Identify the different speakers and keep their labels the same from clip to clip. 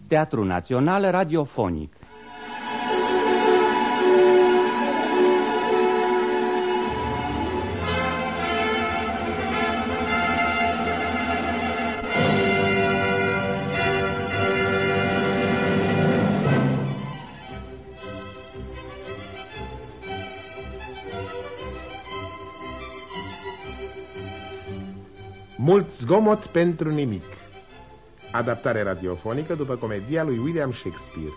Speaker 1: Teatru Național Radiofonic.
Speaker 2: Mult zgomot pentru nimic. Adaptare radiofonică după comedia lui William Shakespeare.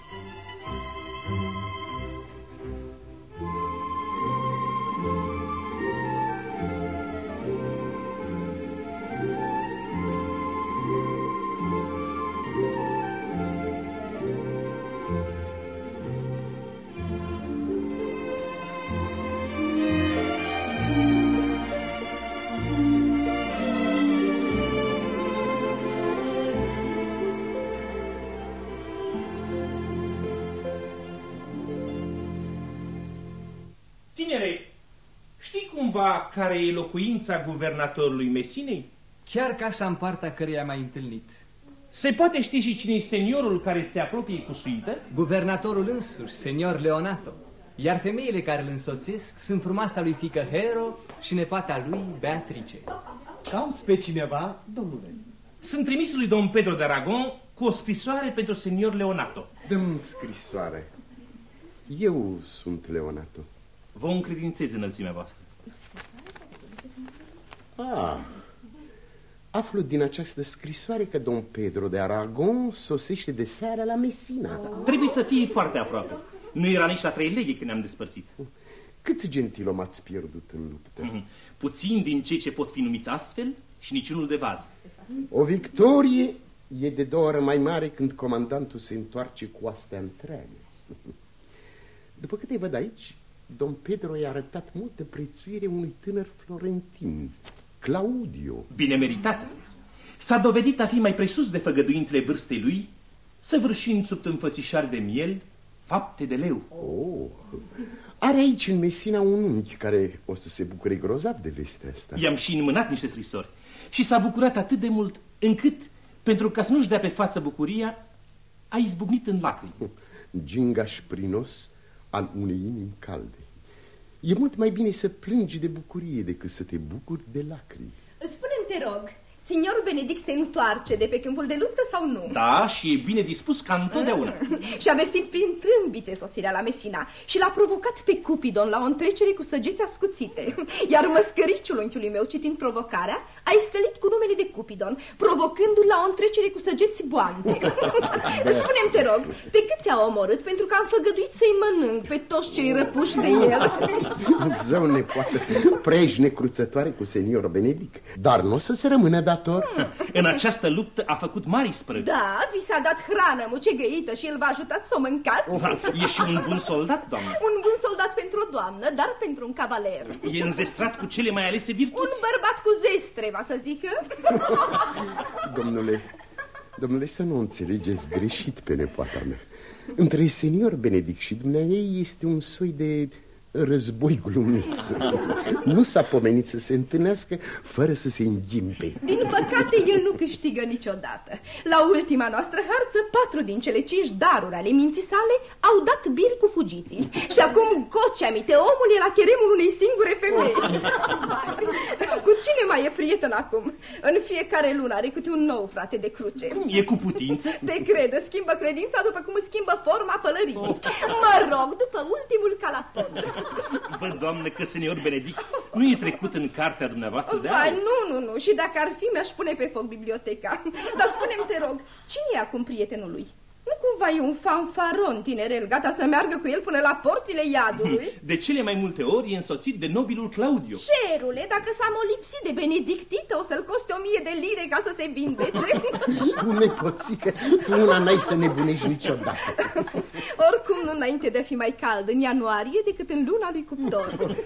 Speaker 3: Tinere, știi cumva care e locuința guvernatorului Messinei?
Speaker 4: Chiar casa în partea căreia m-ai întâlnit.
Speaker 3: Se poate ști și cine e seniorul care se apropie cu suită?
Speaker 4: Guvernatorul însuși, senior Leonato. Iar femeile care îl însoțesc sunt frumoasa lui fiică Hero și nepoata lui Beatrice.
Speaker 5: Cauți pe cineva, domnule?
Speaker 3: Sunt trimisul lui domn Pedro de Aragon cu o scrisoare pentru senior Leonato.
Speaker 6: Dă-mi scrisoare. Eu sunt Leonato.
Speaker 3: Vă încredințez înălțimea voastră.
Speaker 6: Aflu din această scrisoare că domn Pedro de Aragon sosește de seară la Messina.
Speaker 3: Trebuie să fie foarte aproape. Nu era nici la 3 leghe când ne-am despărțit.
Speaker 6: Câți gentilom ați pierdut în luptă?
Speaker 3: Puțin din cei ce pot fi numiți astfel și niciunul de vaz.
Speaker 6: O victorie e de 2 ori mai mare când comandantul se întoarce cu astea întreagă. După câte văd aici, domn Pedro i-a arătat multă prețuire unui tânăr florentin, Claudio.
Speaker 3: Bine meritat. S-a dovedit a fi mai presus de făgăduințele vârstei lui, săvârșind sub înfățișare de miel fapte de leu.
Speaker 6: Are aici în Messina un unchi care o să se bucure grozav de vestea asta.
Speaker 3: I-am și înmânat niște scrisori și s-a bucurat atât de mult încât, pentru ca să nu-și dea pe față bucuria, a izbucnit în lacrimi.
Speaker 6: Gingaș prinos al unei inimi calde. E mult mai bine să plângi de bucurie decât să te bucuri de lacrimi.
Speaker 7: Spune-mi, te rog, signorul Benedict se întoarce de pe câmpul de luptă sau nu?
Speaker 3: Da, și e bine dispus ca întotdeauna.
Speaker 7: Și-a vestit prin trâmbițe sosirea la Messina și l-a provocat pe Cupidon la o întrecere cu săgeți ascuțite. Iar măscăriciul unchiului meu, citind provocarea, a iscălit cu numele de Cupidon, provocându-l la o întrecere cu săgeți boante. Spune-mi, te rog, pe câți a omorât pentru că am făgăduit să-i mănânc pe toți cei răpuși de el?
Speaker 6: Zău, nepoată, preși necruțătoare cu senior Benedict, dar nu o să se rămână dator.
Speaker 3: În această luptă a făcut mari sprăvi.
Speaker 7: Da, vi s-a dat hrană mucegăită și el v-a ajutat să o mâncați.
Speaker 3: E și un bun soldat, doamnă.
Speaker 7: Un bun soldat pentru o doamnă, dar pentru un cavaler.
Speaker 3: E înzestrat cu cele mai alese virtuți.
Speaker 7: Un bărbat cu zestre, va să zică.
Speaker 6: Domnule, să nu înțelegeți greșit pe nepoata mea. Între senior Benedict și dumneaei este un soi de război glumiț. Nu s-a pomenit să se întâlnească fără să se înghimpe.
Speaker 7: Din păcate, el nu câștigă niciodată. La ultima noastră harță, 4 din cele 5 daruri ale minții sale au dat bir cu fugiții. Și acum Gociamite, omul e la cheremul unei singure femei. Cu cine mai e prieten acum? În fiecare lună are câte un nou frate de cruce.
Speaker 3: E cu putință?
Speaker 7: Te crede, schimbă credința după cum schimbă forma pălării. Mă rog, după ultimul calapod.
Speaker 3: Văd, doamnă, că senior Benedict nu e trecut în cartea dumneavoastră de aur.
Speaker 7: Nu. Și dacă ar fi, mi-aș pune pe foc biblioteca. Dar spune-mi, te rog, cine e acum prietenul lui? Nu cumva e un fanfaron tinerel, gata să meargă cu el până la porțile iadului?
Speaker 3: De cele mai multe ori e însoțit de nobilul Claudio.
Speaker 7: Cerule, dacă s-a molipsit de Benedictită, o să-l coste 1000 de lire ca să se vindece.
Speaker 6: Nepoțică, tu una n-ai să nebunești niciodată.
Speaker 7: Oricum nu înainte de a fi mai cald în ianuarie decât în luna lui Cuptor.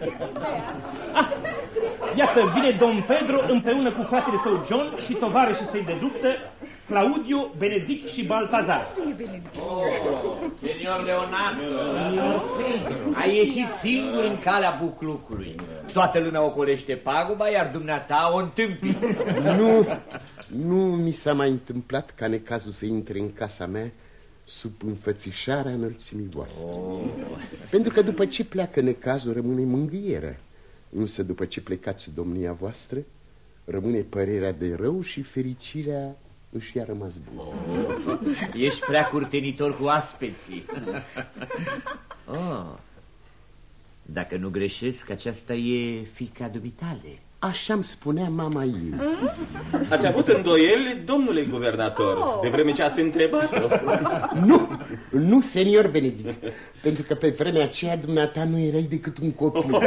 Speaker 3: Iată, vine domn Pedro împreună cu fratele său John și tovarășii săi de luptă, Claudio, Benedict și Baltazar.
Speaker 8: Senior Leonardo, ai ieșit singur în calea buclucului. Toată lumea ocolește paguba, iar dumneata o întâmpi.
Speaker 6: Nu mi s-a mai întâmplat ca necazul să intre în casa mea sub înfățișarea înălțimii voastre. Pentru că după ce pleacă necazul rămâne mângâierea, însă după ce plecați domnia voastră rămâne părerea de rău și fericirea își i-a rămas bună.
Speaker 8: Ești prea curtenitor cu aspeții. Dacă nu greșesc, aceasta e fiica dumitale.
Speaker 6: Așa-mi spunea mama ei.
Speaker 9: Ați avut îndoieli, domnule guvernator, de vreme ce ați întrebat-o?
Speaker 6: Nu, senior Benedict, pentru că pe vremea aceea dumneata nu erai decât un copil.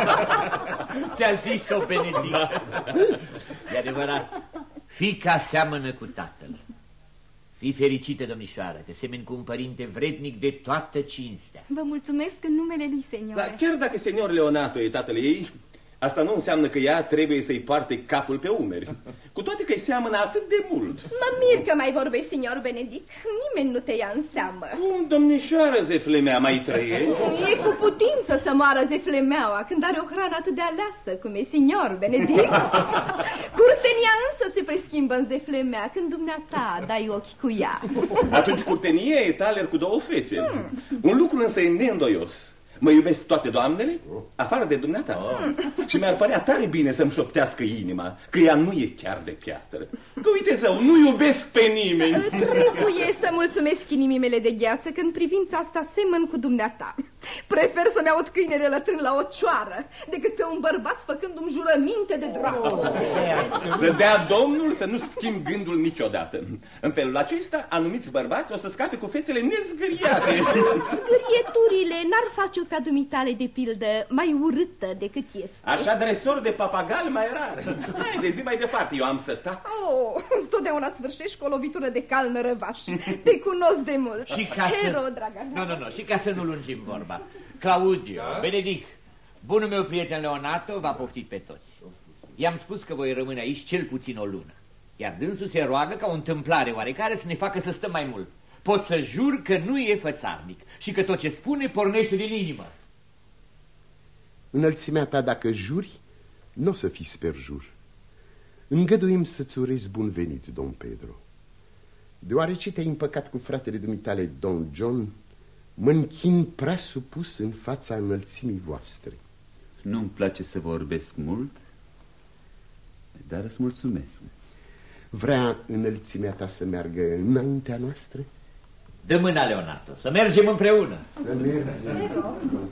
Speaker 8: Ți-a zis-o, Benedict. E adevărat, fiica seamănă cu tatăl. Fii fericită, domnișoară, te semeni cu un părinte vrednic de toată cinstea.
Speaker 10: Vă mulțumesc în numele lui, senior.
Speaker 9: Dar chiar dacă senior Leonato e tatăl ei, asta nu înseamnă că ea trebuie să-i poarte capul pe umeri. Cu toate că îi seamănă atât de mult.
Speaker 7: Mă mir că mai vorbești, senior Benedict. Nimeni nu te ia în seamă.
Speaker 9: Cum, domnișoară Zeflemea, mai trăiești?
Speaker 7: E cu putință să moară Zeflemeaua când are o hrană atât de aleasă cum e senior Benedict. Curtenia însă se preschimbă în Zeflemea când dumneata dai ochi cu ea.
Speaker 9: Atunci curtenie e taler cu două fețe. Un lucru însă e neîndoios. Mă iubesc toate doamnele, afară de dumneata. Și mi-ar părea tare bine să-mi șoptească inima că ea nu e chiar de piatră. Că uite zău, nu iubesc pe nimeni.
Speaker 7: Trebuie să mulțumesc inimii mele de gheață că în privința asta semăn cu dumneata. Prefer să-mi aud câinele lătrând la o cioară decât pe un bărbat făcându-mi jurăminte de dragoste.
Speaker 9: Să dea Domnul să nu schimb gândul niciodată. În felul acesta, anumiți bărbați o să scape cu fețele nezgâriate.
Speaker 7: Zgârieturile n-ar face-o pe adumitale, de pildă, mai urâtă decât este.
Speaker 9: Așa dresor de papagal mai rar. Haide, zi mai departe, eu am să tac.
Speaker 7: Întotdeauna sfârșești cu o lovitură de cal nărăvaș. Te cunosc de mult.
Speaker 8: Și ca
Speaker 7: Hero, draga mea.
Speaker 8: Nu, și ca să nu lungim vorba. Claudio, Benedict, bunul meu prieten Leonato v-a poftit pe toți. I-am spus că voi rămâne aici cel puțin o lună. Iar dânsul se roagă ca o întâmplare oarecare să ne facă să stăm mai mult. Pot să jur că nu e fățarnic și că tot ce spune pornește din inimă.
Speaker 6: Înălțimea ta, dacă juri, nu o să fii sperjur. Îngăduim să-ți urez bun venit, Don Pedro. Deoarece te-ai împăcat cu fratele dumitale, Don John, mă închin prea supus în fața înălțimii voastre.
Speaker 1: Nu-mi place să vorbesc mult, dar îți mulțumesc.
Speaker 6: Vrea înălțimea ta să meargă înaintea noastră?
Speaker 8: Dă mâna, Leonato, să mergem împreună.
Speaker 6: Să mergem.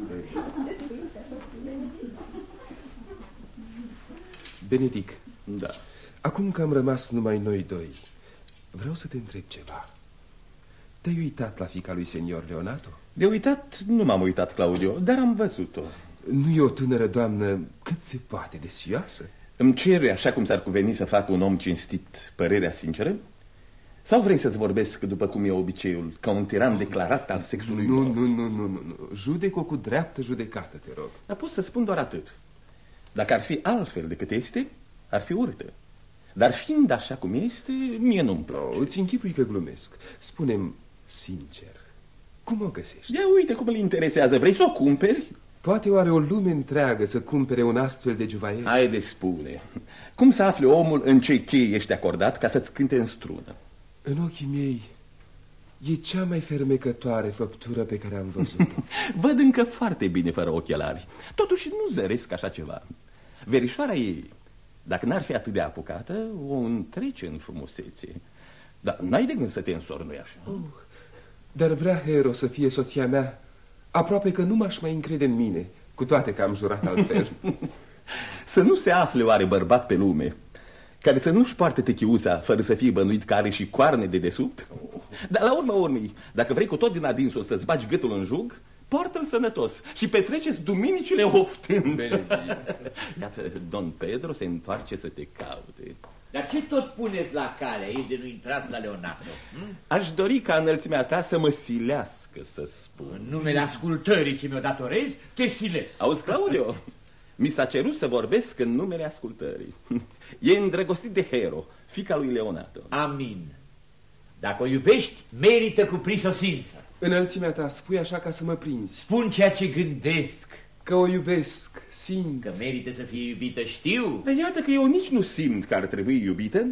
Speaker 11: Benedict,
Speaker 9: da.
Speaker 11: Acum că am rămas numai noi doi, vreau să te întreb ceva. Te-ai uitat la fiica lui senior Leonato?
Speaker 9: De uitat nu m-am uitat, Claudio, dar am văzut-o.
Speaker 11: Nu e o tânără doamnă cât se poate de sfioasă?
Speaker 9: Îmi ceri, așa cum s-ar cuveni să fac un om cinstit, părerea sinceră? Sau vrei să-ți vorbesc, după cum e obiceiul, ca un tiran declarat al sexului?
Speaker 11: Nu. Judec-o cu dreaptă judecată, te rog.
Speaker 9: Dar pot să spun doar atât. Dacă ar fi altfel decât este, ar fi urâtă. Dar fiind așa cum este, mie nu-mi place.
Speaker 11: Îți închipui că glumesc. Spune-mi sincer, cum o găsești?
Speaker 9: Ia uite cum îl interesează. Vrei să o cumperi?
Speaker 11: Poate oare o lume întreagă să cumpere un astfel de juvaier?
Speaker 9: Haide, spune. Cum să afle omul în ce cheie ești acordat ca să-ți cânte în strună?
Speaker 11: În ochii mei e cea mai fermecătoare făptură pe care am văzut-o.
Speaker 9: Văd încă foarte bine fără ochelari. Totuși nu zăresc așa ceva. Verișoara ei, dacă n-ar fi atât de apucată, o întrece în frumusețe. Dar n-ai de gând să te însori, nu-i așa?
Speaker 11: Dar vrea Hero să fie soția mea. Aproape că nu m-aș mai încrede în mine, cu toate că am jurat altfel.
Speaker 9: Să nu se afle oare bărbat pe lume care să nu-și poarte techiuța fără să fie bănuit că are și coarne de desubt? Dar la urma urmei, dacă vrei cu tot din adinsul să-ți bagi gâtul în jug, poartă-l sănătos și petreceți duminicile oftând. Iată, Don Pedro se întoarce să te caute.
Speaker 8: Dar ce tot puneți la cale aici de nu intrați la Leonato?
Speaker 9: Aș dori ca înălțimea ta să mă silească să spun.
Speaker 8: În numele ascultării ce mi-o datorezi, te silesc.
Speaker 9: Auzi, Claudio, mi s-a cerut să vorbesc în numele ascultării. E îndrăgostit de Hero, fiica lui Leonato.
Speaker 8: Amin. Dacă o iubești, merită cu prisosință.
Speaker 11: Înălțimea ta, spui așa ca să mă prinzi.
Speaker 8: Spun ceea ce gândesc.
Speaker 11: Că o iubesc, simt.
Speaker 8: Că merită să fie iubită, știu.
Speaker 9: Dar iată că eu nici nu simt că ar trebui iubită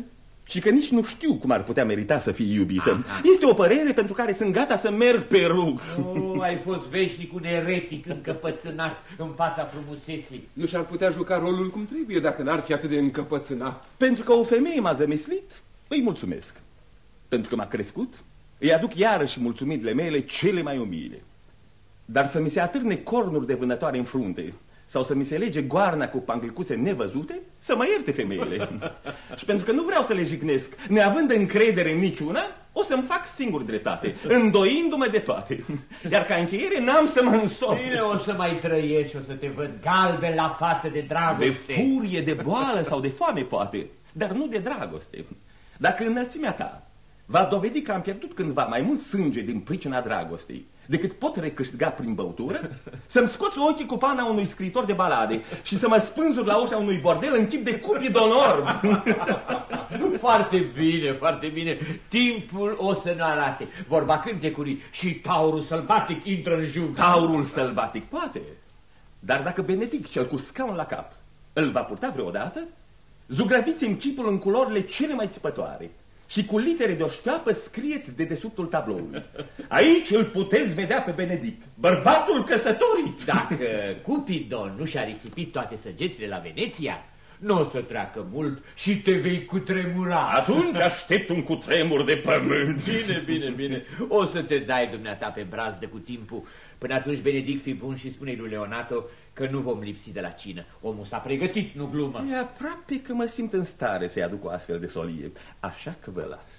Speaker 9: și că nici nu știu cum ar putea merita să fie iubită. Este o părere pentru care sunt gata să merg pe rug.
Speaker 8: Ai fost veșnic un eretic încăpățânat în fața frumuseții.
Speaker 11: Nu și-ar putea juca rolul cum trebuie dacă n-ar fi atât de încăpățânat.
Speaker 9: Pentru că o femeie m-a zămislit, îi mulțumesc. Pentru că m-a crescut, îi aduc iarăși mulțumirile mele cele mai umile. Dar să mi se atârne cornuri de vânătoare în frunte sau să mi se lege goarna cu panclicuse nevăzute, să mă ierte femeile. Și pentru că nu vreau să le jignesc, neavând încredere în niciuna, o să-mi fac singur dreptate, îndoindu-mă de toate. Iar ca încheiere n-am să mă însor.
Speaker 8: Bine, o să mai trăiești și o să te văd galben la față de dragoste.
Speaker 9: De furie, de boală sau de foame, poate, dar nu de dragoste. Dacă înălțimea ta va dovedi că am pierdut cândva mai mult sânge din pricina dragostei decât pot recâștiga prin băutură, să-mi scoți ochii cu pana unui scriitor de balade și să mă spânzur la ușa unui bordel în chip de Cupidon orb.
Speaker 8: Foarte bine, foarte bine. Timpul o să ne arate. Vorba cântecului, și taurul sălbatic intră în jug.
Speaker 9: Taurul sălbatic, poate. Dar dacă Benedict, cel cu scaun la cap, îl va purta vreodată, zugrăviți-mi chipul în culorile cele mai țipătoare și cu litere de o șteapă scrieți de desubtul tabloului. Aici îl puteți vedea pe Benedict, bărbatul căsătorit.
Speaker 8: Dacă Cupidon nu și-a risipit toate săgețile la Veneția, nu o să treacă mult și te vei cutremura.
Speaker 9: Atunci aștept un cutremur de pământ.
Speaker 8: Bine, bine, bine. O să te dai dumneata pe brazdă cu timpul. Până atunci, Benedict, fii bun și spune-i lui Leonato că nu vom lipsi de la cină. Omul s-a pregătit, nu glumă.
Speaker 9: E aproape că mă simt în stare să-i aduc o astfel de solie, așa că vă las.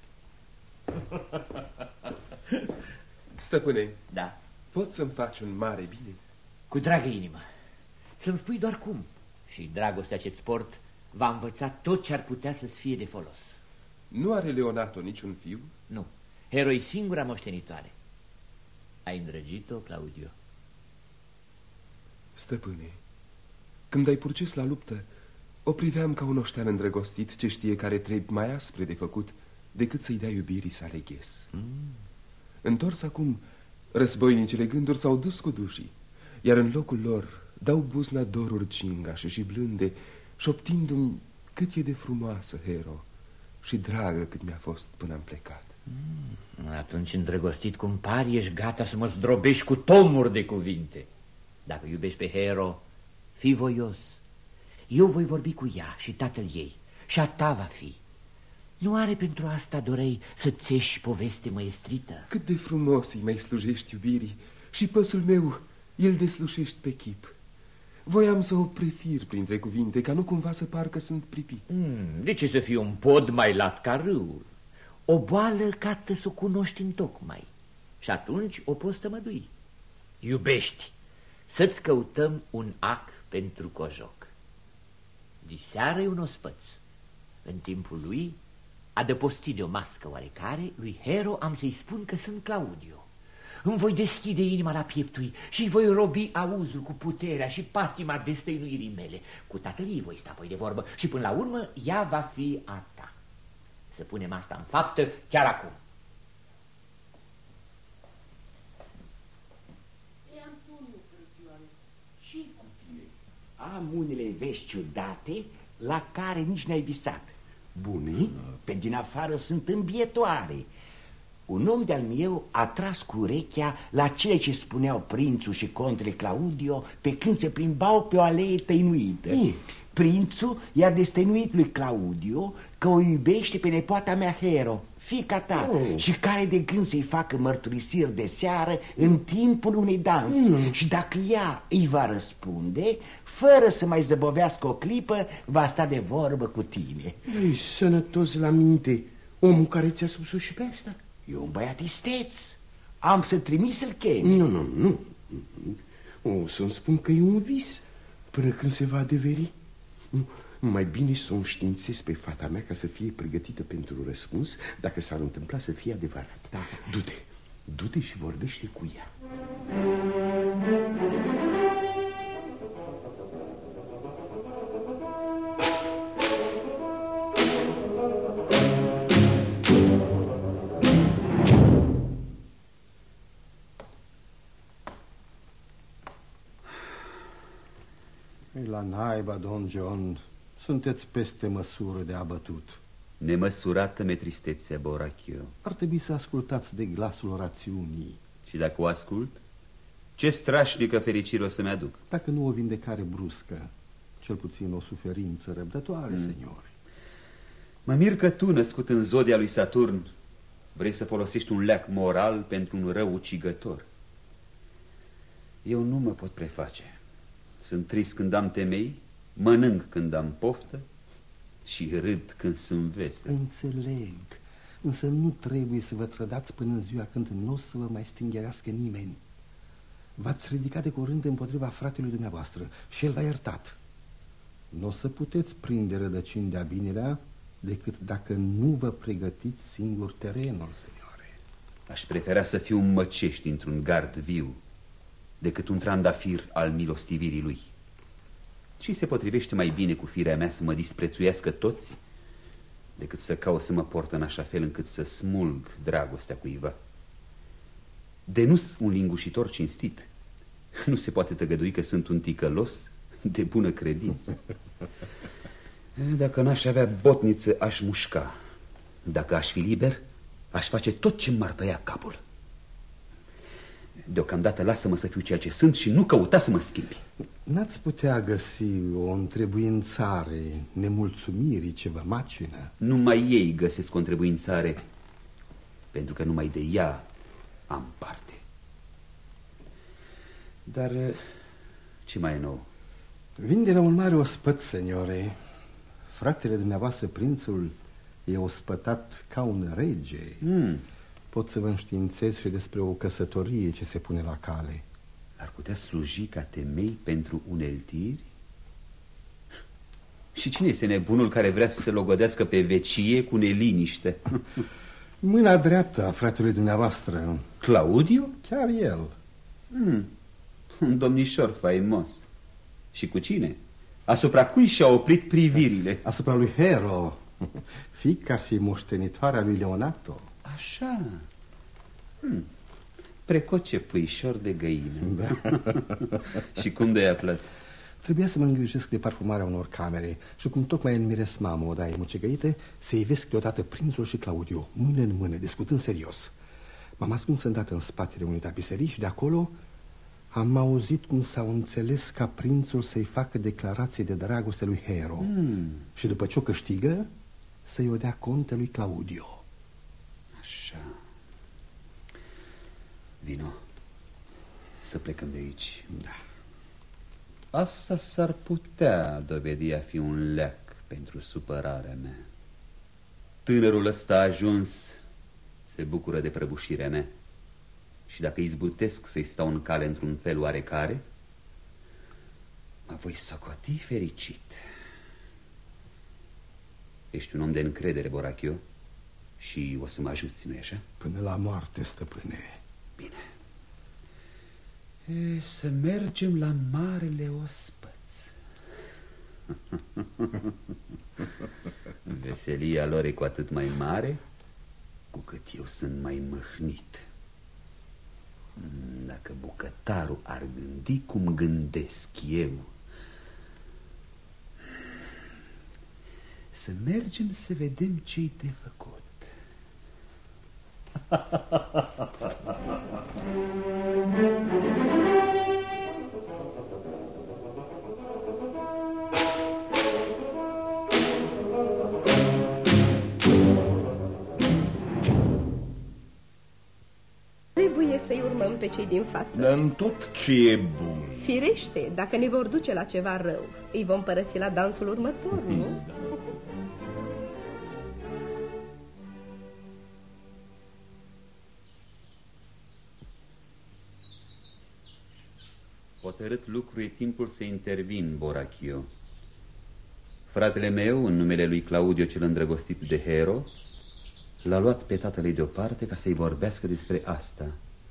Speaker 11: Stăpâne,
Speaker 8: da.
Speaker 11: Poți să-mi faci un mare bine?
Speaker 8: Cu dragă inimă. Să-mi spui doar cum. Și dragostea ce-ți port va învăța tot ce ar putea să-ți fie de folos.
Speaker 11: Nu are Leonato niciun fiu?
Speaker 8: Nu. Heroi singura moștenitoare. Ai îndrăgit-o, Claudio?
Speaker 11: Stăpâne, când ai purces la luptă, o priveam ca un oștean îndrăgostit ce știe care trebi mai aspre de făcut decât să-i dea iubirii sale ghes. Întors acum, războinicele gânduri s-au dus cu dușii, iar în locul lor dau buzna doruri cingașe și blânde, șoptindu-mi cât e de frumoasă, Hero, și dragă cât mi-a fost până am plecat.
Speaker 8: Atunci, îndrăgostit cum pari, ești gata să mă zdrobești cu tomuri de cuvinte. Dacă iubești pe Hero, fii voios. Eu voi vorbi cu ea și tatăl ei, și a ta va fi. Nu are pentru asta dorei să țeși poveste măestrită?
Speaker 11: Cât de frumos îi mai slujești iubirii și păsul meu îl deslușești pe chip. Voiam să o prefir printre cuvinte, ca nu cumva să parcă sunt pripit.
Speaker 8: De ce să fie un pod mai lat ca râul? O boală cată să o cunoști întocmai și atunci o poți tămădui. Iubești, să-ți căutăm un ac pentru cojoc. Diseară-i un ospăț. În timpul lui, adăpostit de o mască oarecare, lui Hero am să-i spun că sunt Claudio. Îmi voi deschide inima la pieptui și îi voi robi auzul cu puterea și patima destăinuirii mele. Cu tatăl ei voi sta apoi de vorbă și până la urmă ea va fi a ta. Să punem asta în faptă chiar acum.
Speaker 12: Ce-i cu tine? Am unele vești ciudate la care nici n-ai visat. Bune, pe din afară sunt îmbietoare. Un om de-al meu a tras cu urechea la cele ce spuneau prințul și contele Claudio pe când se plimbau pe o alee tăinuită. Prințul i-a destăinuit lui Claudio că o iubește pe nepoata mea Hero, fiica ta, și care de gând să-i facă mărturisiri de seară în timpul unui dans. Și dacă ea îi va răspunde, fără să mai zăbovească o clipă, va sta de vorbă cu tine.
Speaker 6: Ei, sănătos la minte, omul care ți-a spus-o și pe asta?
Speaker 12: E un băiat isteț. Am să trimis să-l chemi.
Speaker 6: Nu. O să-mi spun că e un vis până când se va adeveri. Mai bine să o înștiințez pe fata mea ca să fie pregătită pentru răspuns dacă s-ar întâmpla să fie adevărat. Da. Du-te și vorbește cu ea.
Speaker 5: La naiba, Don John, sunteți peste măsură de abătut.
Speaker 1: Nemăsurată metristețea, Borachio.
Speaker 13: Ar trebui să ascultați de glasul rațiunii.
Speaker 1: Și dacă o ascult, ce strașnică fericire o să-mi aduc.
Speaker 13: Dacă nu o vindecare bruscă, cel puțin o suferință răbdătoare, seniori.
Speaker 1: Mă mir că tu, născut în zodia lui Saturn, vrei să folosești un leac moral pentru un rău ucigător. Eu nu mă pot preface. Sunt trist când am temei, mănânc când am poftă și râd când sunt vesel.
Speaker 13: Înțeleg, însă nu trebuie să vă trădați până în ziua când nu o să vă mai stingerească nimeni. V-ați ridicat de curând împotriva fratelui dumneavoastră și el v-a iertat. Nu o să puteți prinde rădăcini de-a binelea decât dacă nu vă pregătiți singur terenul, seniore.
Speaker 1: Aș prefera să fiu un măceș dintr-un gard viu decât un trandafir al milostivirii lui. Și se potrivește mai bine cu firea mea să mă disprețuiască toți decât să caut să mă port în așa fel încât să smulg dragostea cuiva. De nu-s un lingușitor cinstit, nu se poate tăgădui că sunt un ticălos de bună credință. Dacă n-aș avea botniță, aș mușca. Dacă aș fi liber, aș face tot ce m-ar tăia capul. Deocamdată lasă-mă să fiu ceea ce sunt și nu căuta să mă schimbi.
Speaker 13: N-ați putea găsi o întrebuințare nemulțumirii ce vă macină?
Speaker 1: Numai ei găsesc o întrebuințare, pentru că numai de ea am parte. Dar ce mai e nou?
Speaker 13: Vin de la un mare ospăț, seniore. Fratele dumneavoastră, prințul, e ospătat ca un rege. Pot să vă înștiințez și despre o căsătorie ce se pune la cale.
Speaker 1: Ar putea sluji ca temei pentru uneltiri? Și cine este nebunul care vrea să se logodească pe vecie cu neliniște?
Speaker 13: Mâna dreaptă a fratelui dumneavoastră.
Speaker 1: Claudiu?
Speaker 13: Chiar el.
Speaker 1: Un domnișor faimos. Și cu cine? Asupra cui și-a oprit privirile?
Speaker 13: Asupra lui Hero, fiica și moștenitoarea lui Leonato.
Speaker 1: Așa. Precoce puișor de găină. Da. Și cum de-ai aflat?
Speaker 13: Trebuia să mă îngrijesc de parfumarea unor camere și cum tocmai înmiresmam o odaie mucegăite, se ivesc deodată prințul și Claudiu, mână în mână, discutând serios. M-am ascuns îndată în spatele unei tapiserii și de acolo am auzit cum s-au înțeles ca prințul să-i facă declarații de dragoste lui Hero și după ce o câștigă să-i o dea contelui Claudio.
Speaker 1: Așa. Vino, să plecăm de aici.
Speaker 13: Da.
Speaker 1: Asta s-ar putea dovedi a fi un leac pentru supărarea mea. Tânărul ăsta a ajuns, se bucură de prăbușirea mea. Și dacă izbutesc să-i stau în cale într-un fel oarecare, mă voi socoti fericit. Ești un om de încredere, Borachio, și o să mă ajuți, nu-i așa?
Speaker 13: Până la moarte, stăpâne.
Speaker 1: Bine. Să mergem la marele ospăț. Veselia lor e cu atât mai mare cu cât eu sunt mai mâhnit. Dacă bucătarul ar gândi cum gândesc eu. Să mergem să vedem ce-i de făcut.
Speaker 7: Trebuie să-i urmăm pe cei din față.
Speaker 9: În tot ce e bun.
Speaker 7: Firește, dacă ne vor duce la ceva rău, îi vom părăsi la dansul următor, nu?
Speaker 1: Hotărât lucru e timpul să intervin, Borachio. Fratele meu, în numele lui Claudio cel îndrăgostit de Hero, l-a luat pe tatălui deoparte ca să-i vorbească despre asta.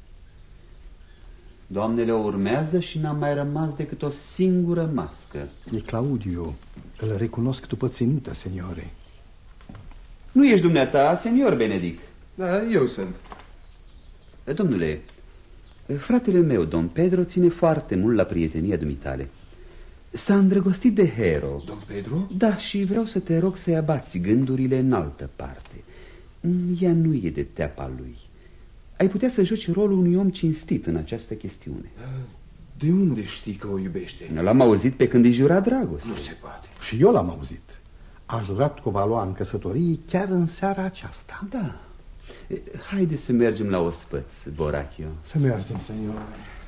Speaker 1: Doamnele o urmează și n-a mai rămas decât o singură mască.
Speaker 13: E Claudio. Îl recunosc după ținută, seniore.
Speaker 1: Nu ești dumneata, senior Benedict?
Speaker 11: Da, eu sunt.
Speaker 1: Domnule, fratele meu, domn Pedro, ține foarte mult la prietenia dumitale. S-a îndrăgostit de Hero.
Speaker 11: Domn Pedro?
Speaker 1: Da, și vreau să te rog să-i abați gândurile în altă parte. Ea nu e de teapa lui. Ai putea să joci rolul unui om cinstit în această chestiune.
Speaker 11: De unde știi că o iubește?
Speaker 1: L-am auzit pe când îi jura dragoste.
Speaker 11: Nu se poate.
Speaker 13: Și eu l-am auzit. A jurat că o va lua în căsătorie chiar în seara aceasta.
Speaker 1: Da. Haide să mergem la ospăț, Borachio.
Speaker 13: Să mergem, senior.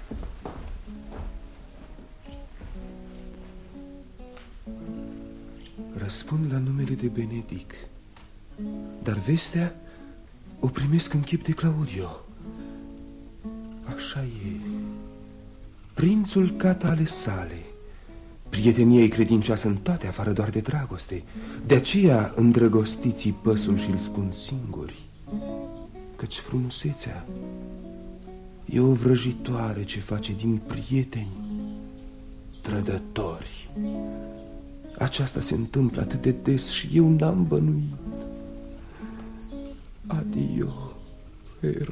Speaker 11: Răspund la numele de Benedic, dar vestea o primesc în chip de Claudio. Așa e. Prințul cata ale sale. Prietenia e credincioasă în toate, afară doar de dragoste. De aceea îndrăgostiții păsul și îl spun singuri, căci frumusețea e o vrăjitoare ce face din prieteni trădători. Aceasta se întâmplă atât de des și eu n-am bănuit. Adio, Hero.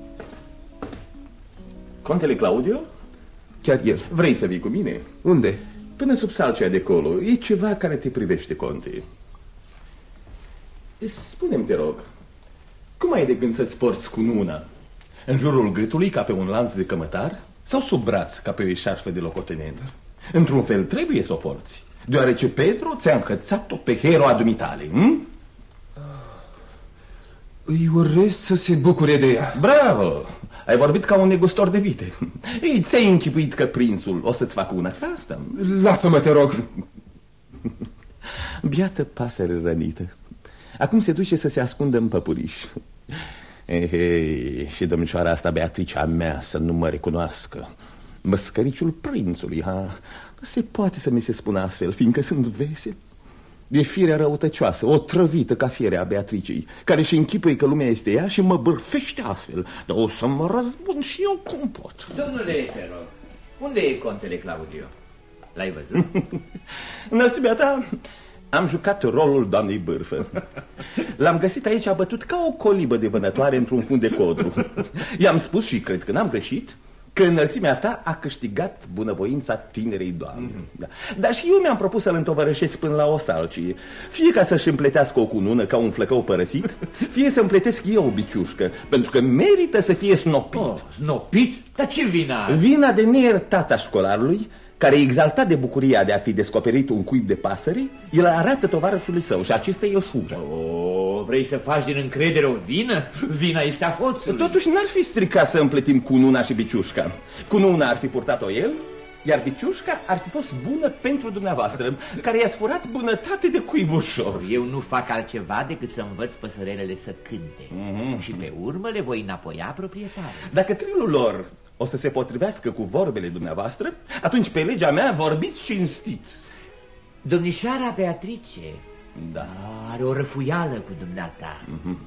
Speaker 9: Contele Claudio?
Speaker 11: Chiar el.
Speaker 9: Vrei să vii cu mine?
Speaker 11: Unde?
Speaker 9: Până sub salcea de colo. E ceva care te privește, conte. Spune-mi, te rog, cum ai de gând să-ți porți cununa? În jurul gâtului, ca pe un lanț de cămătar? Sau sub braț, ca pe o eșarfă de locotenent? Într-un fel trebuie să o porți, deoarece Pedro ți-a înhățat-o pe Hero a dumitale.
Speaker 11: Îi urez să se bucure de ea.
Speaker 9: Bravo! Ai vorbit ca un negustor de vite. Ei, ți-ai închipuit că prințul o să-ți facă una ca asta?
Speaker 11: Lasă-mă, te rog.
Speaker 9: Biată pasăre rănită. Acum se duce să se ascundă în păpuriș. Și domnișoara asta, Beatricea mea, să nu mă recunoască. Măscăriciul prințului, ha? Se poate să mi se spună astfel, fiindcă sunt vesel. De firea răutăcioasă, o trăvită ca fierea Beatricei, care și închipui că lumea este ea și mă bârfește astfel. Dar o să mă răzbun și eu cum pot.
Speaker 8: Domnule Hero, unde e contele Claudio? L-ai văzut?
Speaker 9: Înălțimea ta, am jucat rolul doamnei bârfă. L-am găsit aici abătut ca o colibă de vânătoare într-un fund de codru. I-am spus și cred că n-am greșit că înălțimea ta a câștigat bunăvoința tinerei doamne. Da. Dar și eu mi-am propus să-l întovărășesc până la o salcie. Fie ca să-și împletească o cunună ca un flăcău părăsit, fie să împletesc eu o biciușcă, pentru că merită să fie snopit.
Speaker 8: Snopit? Dar ce vina?
Speaker 9: Vina de neiertată a școlarului, care, exaltat de bucuria de a fi descoperit un cuib de pasăre, el arată tovarășului său și acesta îl fură.
Speaker 8: Vrei să faci din încredere o vină? Vina este a hoțului.
Speaker 9: Totuși n-ar fi stricat să împletim cununa și biciușca. Cununa ar fi purtat-o el, iar biciușca ar fi fost bună pentru dumneavoastră, care i-ați furat bunătate de cuibușor.
Speaker 8: Eu nu fac altceva decât să învăț păsărelele să cânte și pe urmă le voi înapoia proprietarul.
Speaker 9: Dacă trilul lor o să se potrivească cu vorbele dumneavoastră, atunci pe legea mea vorbiți cinstit.
Speaker 8: Domnișoara Beatrice,
Speaker 9: da,
Speaker 8: are o răfuială cu dumneata.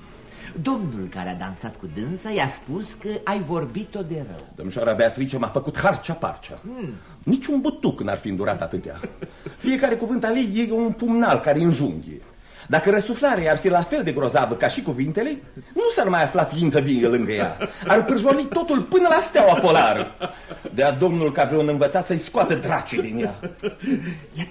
Speaker 8: Domnul care a dansat cu dânsa i-a spus că ai vorbit-o de rău.
Speaker 9: Domnișoara Beatrice m-a făcut harcea-parcea. Niciun butuc n-ar fi îndurat atâtea. Fiecare cuvânt al ei e un pumnal care înjunghie. Dacă răsuflarea ar fi la fel de grozavă ca și cuvintele, nu s-ar mai afla ființă vie lângă ea. Ar prăjoli totul până la steaua polară. De-a domnul ca vreun învățat să-i scoată dracii din ea.
Speaker 8: Ia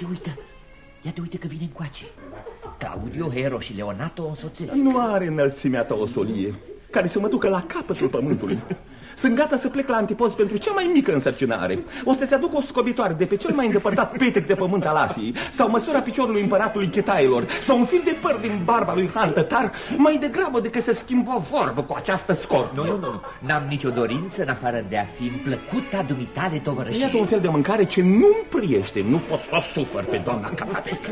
Speaker 8: te uită că vine încoace. Claudio, Hero și Leonato o însoțesc.
Speaker 9: Nu are înălțimea ta o solie care să mă ducă la capătul pământului. Sunt gata să plec la antipoz pentru cea mai mică însărcinare. O să se aducă o scobitoare de pe cel mai îndepărtat petec de pământ al Asiei, sau măsura piciorului împăratului Chetailor, sau un fir de păr din barba lui Han Tătar, mai degrabă decât să schimb o vorbă cu această scortă.
Speaker 8: Nu, n-am nicio dorință în afară de a fi împlăcuta dumitale tovărășie.
Speaker 9: Iată un fel de mâncare ce nu-mi priește. Nu pot să o sufăr pe doamna Cațavec.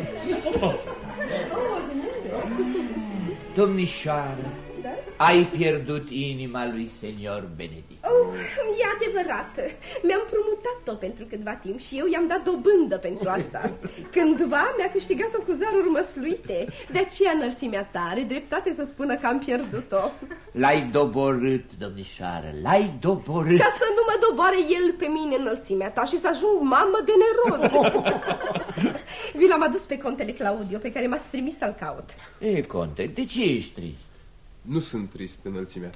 Speaker 8: Domnișoară, ai pierdut inima lui senior Benedict.
Speaker 7: E adevărat. Mi-am promutat-o pentru câtva timp și eu i-am dat dobândă pentru asta. Cândva mi-a câștigat-o cu zaruri măsluite. De aceea înălțimea ta are dreptate să spună că am pierdut-o.
Speaker 8: L-ai doborât, domnișoară, l-ai doborât.
Speaker 7: Ca să nu mă doboare el pe mine înălțimea ta și să ajung mamă de neroz. Vi l-am adus pe contele Claudio, pe care m-ați trimis să-l caut.
Speaker 8: Conte, de ce ești trist?
Speaker 11: Nu sunt trist, înălțimea ta.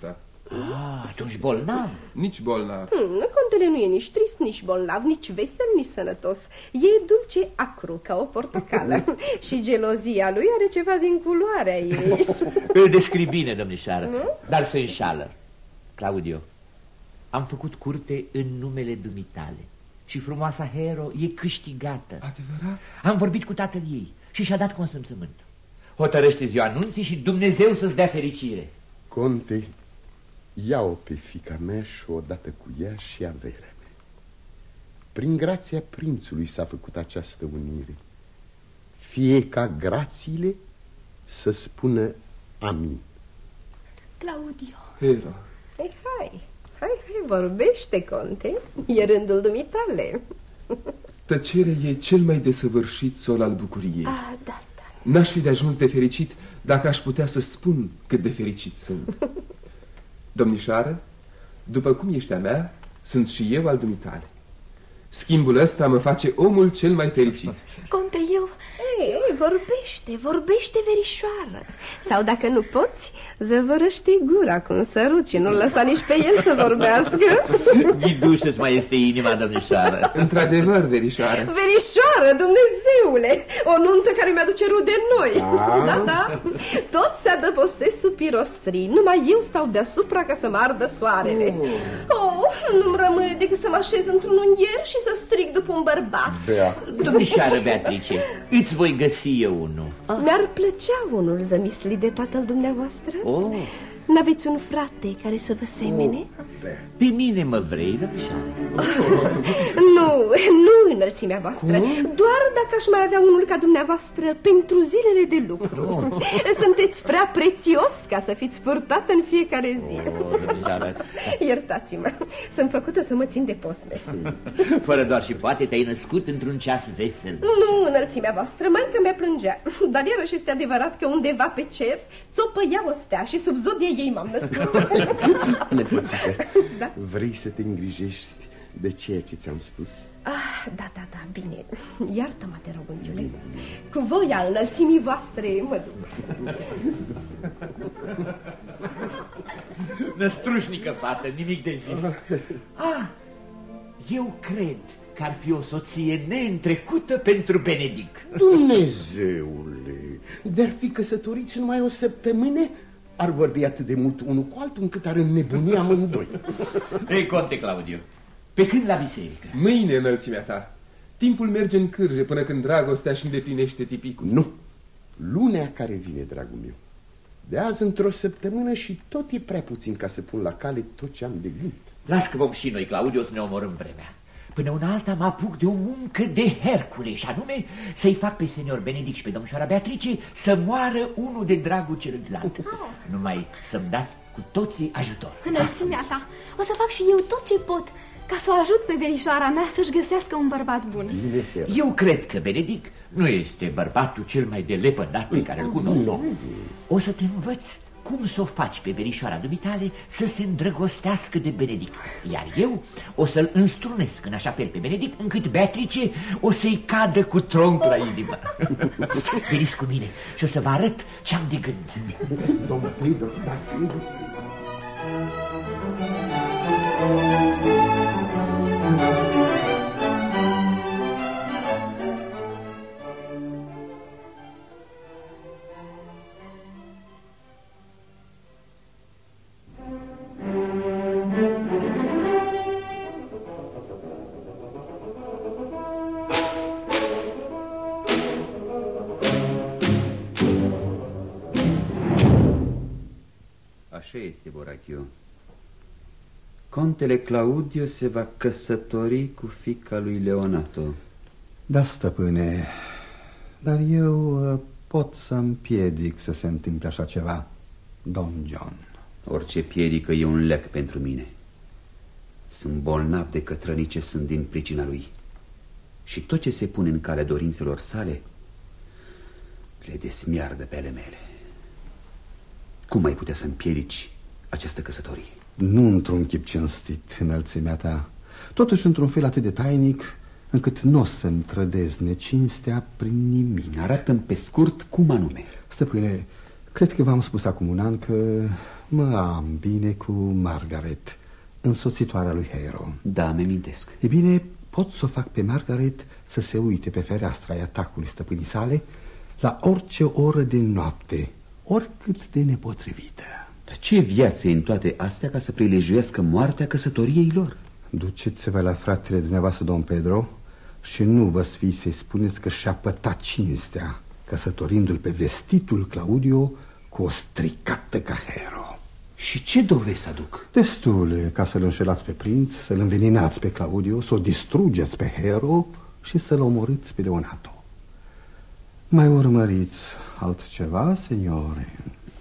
Speaker 8: Atunci bolnav?
Speaker 11: Nici bolnav.
Speaker 7: Contele nu e nici trist, nici bolnav, nici vesel, nici sănătos. E dulce acru, ca o portocală. Și gelozia lui are ceva din culoarea ei.
Speaker 8: Îl descrii bine, domnișoară, dar se înșală. Claudio, am făcut curte în numele dumitale și frumoasa Hero e câștigată.
Speaker 11: Adevărat?
Speaker 8: Am vorbit cu tatăl ei și și-a dat consimțământ. Hotărăște ziua anunții și Dumnezeu să-ți dea fericire.
Speaker 6: Conte, ia-o pe fiica mea și odată cu ea și averea mea. Prin grația prințului s-a făcut această unire. Fie ca grațiile să spună amin.
Speaker 10: Claudio.
Speaker 11: Hero.
Speaker 7: Hai, vorbește, Conte. E rândul dumitale.
Speaker 11: Tăcerea e cel mai desăvârșit sol al bucuriei.
Speaker 7: Da.
Speaker 11: N-aș fi de ajuns de fericit dacă aș putea să spun cât de fericit sunt. Domnișoară, după cum ești a mea, sunt și eu al dumitale. Schimbul ăsta mă face omul cel mai fericit.
Speaker 10: Conte, eu...
Speaker 7: Ei, vorbește, verișoară. Sau dacă nu poți, zăvărăște gura cu un sărut și nu-l lăsa nici pe el să vorbească.
Speaker 8: Ghidușă-ți mai este inima, domnișoară.
Speaker 11: Într-adevăr, verișoară.
Speaker 7: Verișoară, Dumnezeule, o nuntă care mi-aduce rude noi. Da. Toți se adăpostesc sub pirostrii, numai eu stau deasupra ca să mă ardă soarele. Nu-mi rămâne decât să mă așez într-un ungher și să strig după un bărbat.
Speaker 8: Domnișoară Beatrice, îți voi găsi eu unul.
Speaker 7: Mi-ar plăcea unul zămislit de tatăl dumneavoastră. N-aveți un frate care să vă semene?
Speaker 8: Pe mine mă vrei, domnișoară?
Speaker 7: Nu înălțimea voastră. Doar dacă aș mai avea unul ca dumneavoastră pentru zilele de lucru. Sunteți prea prețios ca să fiți purtat în fiecare zi. Iertați-mă, sunt făcută să mă țin de posme.
Speaker 8: Fără doar și poate te-ai născut într-un ceas vesel.
Speaker 7: Nu, înălțimea voastră, maică mea plângea. Dar iarăși este adevărat că undeva pe cer țopăia o stea și sub zodia ei m-am născut.
Speaker 6: Nepoțică, vrei să te îngrijești de ceea ce ți-am spus?
Speaker 7: Da, bine. Iartă-mă, te rog, unchiule. Cu voia înălțimii voastre mă duc.
Speaker 8: Năstrușnică fată, nimic de zis. Eu cred că ar fi o soție neîntrecută pentru Benedict.
Speaker 6: Dumnezeule, de-ar fi căsătoriți numai o săptămână, ar vorbi atât de mult unul cu altul încât ar înnebuni amândoi.
Speaker 8: Ei, Conte Claudio, pe când la biserică?
Speaker 11: Mâine, înălțimea ta. Timpul merge în cârje până când dragostea își îndeplinește tipicul.
Speaker 6: Nu, lunea care vine, dragul meu. De azi într-o săptămână și tot e prea puțin ca să pun la cale tot ce am de gând.
Speaker 8: Las că vom și noi, Claudio, să ne omorâm vremea. Până una alta mă apuc de o muncă de Hercule, și anume să-i fac pe senior Benedict și pe domnișoara Beatrice să moară unul de dragul celuilalt. Numai să-mi dați cu toții ajutor.
Speaker 10: Înălțimea ta, o să fac și eu tot ce pot ca să o ajut pe verișoara mea să-și găsească un bărbat bun.
Speaker 8: Eu cred că Benedict nu este bărbatul cel mai de lepădat pe care îl cunosc. O să te învăț cum să o faci pe verișoara dumitale să se îndrăgostească de Benedict. Iar eu o să-l înstrunesc în așa fel pe Benedict încât Beatrice o să-i cadă cu troncul la inimă. Veniți cu mine și o să vă arăt ce-am de gând.
Speaker 6: Domnul Pedro, dar credeți?
Speaker 1: Așa este, Borachio. Contele Claudio se va căsători cu fiica lui Leonato.
Speaker 13: Da, stăpâne, dar eu pot să împiedic să se întâmple așa ceva, Don John.
Speaker 1: Orice piedică e un lec pentru mine. Sunt bolnav de cătrănice, sunt din pricina lui. Și tot ce se pune în calea dorințelor sale le desmiardă pe ale mele. Cum ai putea să împiedici această căsătorie?
Speaker 13: Nu într-un chip cinstit, înălțimea ta. Totuși într-un fel atât de tainic încât nu o să-mi trădez necinstea prin nimic.
Speaker 1: Arată-mi pe scurt cum anume.
Speaker 13: Stăpâne, Cred că v-am spus acum un an că mă am bine cu Margaret, însoțitoarea lui Hero.
Speaker 1: Da, mi-amintesc.
Speaker 13: E bine, pot să o fac pe Margaret să se uite pe fereastra atacului stăpânii sale la orice oră din noapte, oricât de nepotrivită.
Speaker 1: Dar ce viață e în toate astea ca să prilejuiască moartea căsătoriei lor?
Speaker 13: Duceți-vă la fratele dumneavoastră, domn Pedro, și nu vă sfii să-i spuneți că și-a pătat cinstea, căsătorindu-l pe vestitul Claudio cu o stricată ca Hero.
Speaker 1: Și ce dovezi aduc?
Speaker 13: Destule ca să-l înșelați pe prinț, să-l înveninați pe Claudio, să o distrugeți pe Hero și să-l omorâți pe Leonato. Mai urmăriți altceva, seniore?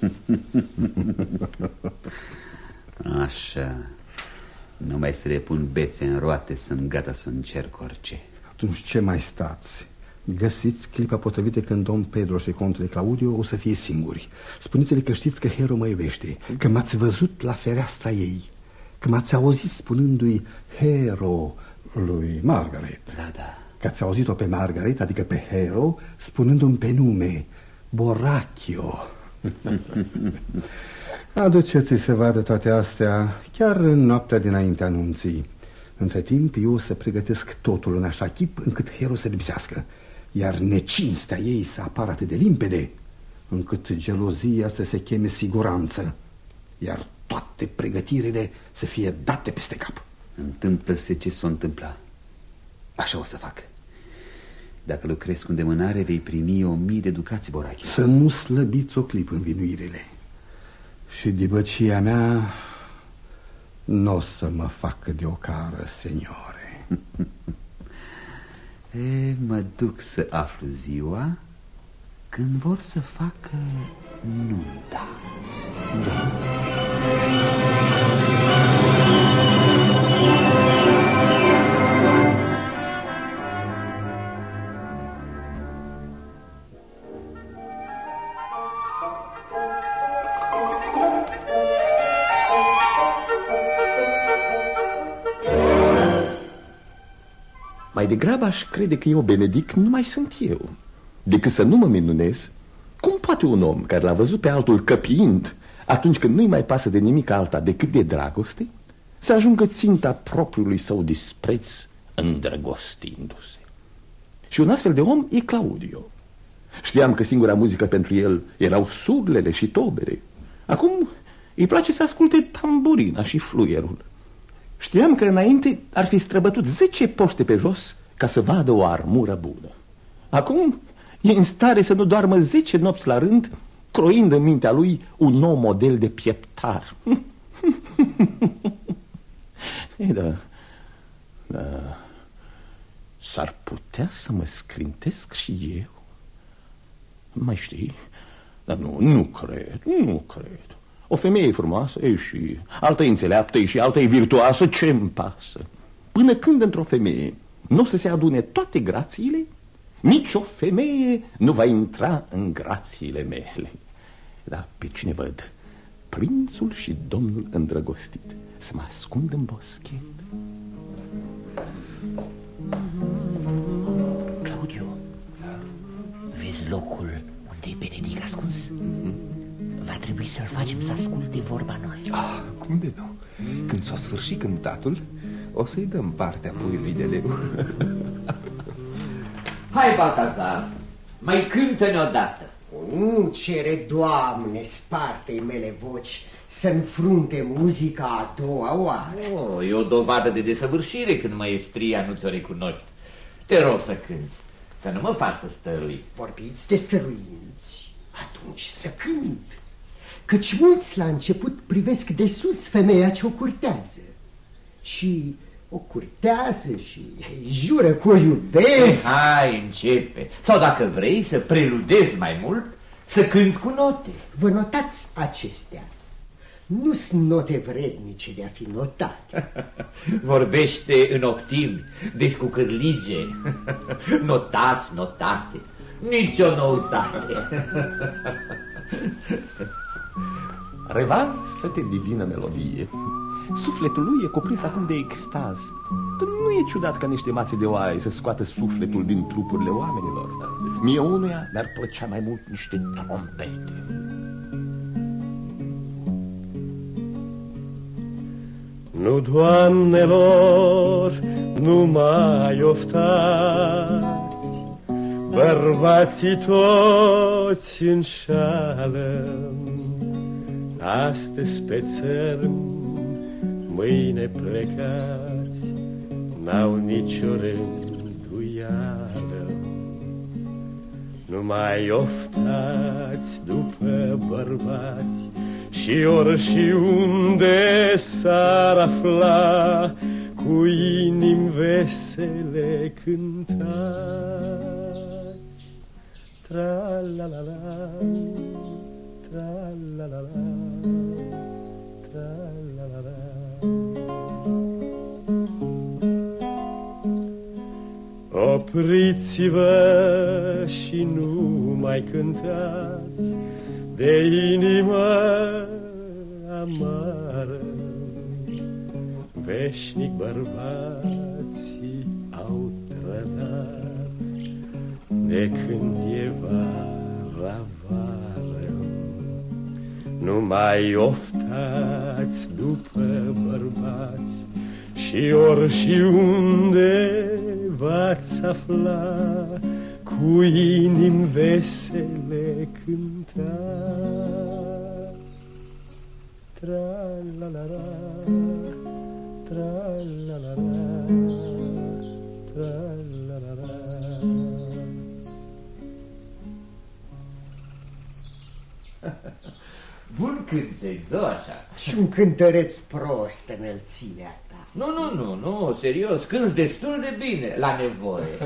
Speaker 1: Așa. Numai să le pun bețe în roate, sunt gata să încerc orice.
Speaker 13: Atunci ce mai stați? Găsiți clipa potrivită când domn Pedro și contele Claudio o să fie singuri. Spuneți-le că știți că Hero mă iubește, că m-ați văzut la fereastra ei, că m-ați auzit spunându-i Hero lui Margaret.
Speaker 1: Da.
Speaker 13: Că ați auzit-o pe Margaret, adică pe Hero, spunându-mi pe nume Borachio. Aduceți-i să vadă toate astea chiar în noaptea dinainte anunții. Între timp eu o să pregătesc totul în așa chip încât Hero să lipsească, iar necinstea ei să apară atât de limpede încât gelozia să se cheme siguranță, iar toate pregătirile să fie date peste cap.
Speaker 1: Întâmplă-se ce s-o întâmpla. Așa o să fac. Dacă lucrezi cu îndemânare, vei primi 1000 de ducați, Borachio.
Speaker 13: Să nu slăbiți o clipă învinuirile. Și dibăcia mea n-o să mă facă de ocară, seniore.
Speaker 1: Mă duc să aflu ziua când vor să facă nunta.
Speaker 13: Da.
Speaker 9: Mai degrabă aș crede că eu, Benedict, nu mai sunt eu, decât să nu mă minunez. Cum poate un om care l-a văzut pe altul căpiind atunci când nu-i mai pasă de nimic alta decât de dragoste, să ajungă ținta propriului său dispreț îndrăgostindu-se? Și un astfel de om e Claudio. Știam că singura muzică pentru el erau surlele și tobere. Acum îi place să asculte tamburina și fluierul. Știam că înainte ar fi străbătut 10 poște pe jos ca să vadă o armură bună. Acum e în stare să nu doarmă 10 nopți la rând, croind în mintea lui un nou model de pieptar. Da. S-ar putea să mă sclintesc și eu? Mai știi? Dar nu cred. O femeie frumoasă, e și altă înțeleaptă, e și altă e virtuoasă, ce-mi pasă? Până când într-o femeie nu o să se adune toate grațiile, nici o femeie nu va intra în grațiile mele. Dar pe cine văd? Prințul și domnul îndrăgostit. Să mă ascund în boschet.
Speaker 12: Claudio, vezi locul unde e Benedict ascuns? Va trebui să-l facem să asculte vorba noastră.
Speaker 11: Cum de nu? Când s-o sfârși cântatul, o să-i dăm partea puiului de leu.
Speaker 8: Hai, Baltazar, mai cântă-ne odată.
Speaker 5: Nu cere, Doamne, spartei mele voci să-mi frunte muzica a doua oară.
Speaker 8: E o dovadă de desăvârșire când maestria nu ți-o recunoști. Te rog să cânți, să nu mă faci să stărui.
Speaker 5: Vorbiți de stăruinți, atunci să cânt. Căci mulți la început privesc de sus femeia ce o curtează și o curtează și jură că o iubesc.
Speaker 8: Hai, începe. Sau dacă vrei să preludezi mai mult, să cânți cu note.
Speaker 5: Vă notați acestea. Nu sunt note vrednice de a fi notate.
Speaker 8: Vorbește în octivi, deci cu cârlige. Notați, notate. Nici o noutate.
Speaker 9: Revarsă-te, divină melodie. Sufletul lui e cuprins acum de extaz. Că nu e ciudat ca niște mase de oaie să scoată sufletul din trupurile oamenilor. Mie unuia mi-ar plăcea mai mult niște trompete.
Speaker 14: Nu, doamnelor, nu mai oftați, bărbații toți înșală. Astăzi pe țărm, mâine plecați, n-au nicio rânduială. Nu mai oftați după bărbați, și ori și unde s-ar afla, cu inimi vesele cântați. Tra-la-la-la, tra-la-la-la, tra-la-la-la. Opriți-vă și nu mai cântați de inimă amară. Veșnic bărbații au trădat de când e vara-vară. Nu mai oftați după bărbați, și ori și unde v-ați afla, cu inimi vesele cântați. Tra-la-la-la, tra-la-la-la, tra-la-la-la.
Speaker 8: Bun cântec, da, așa.
Speaker 5: Și un cântăreț prost, înălțimea ta.
Speaker 8: Nu, serios, cânti destul de bine, la nevoie.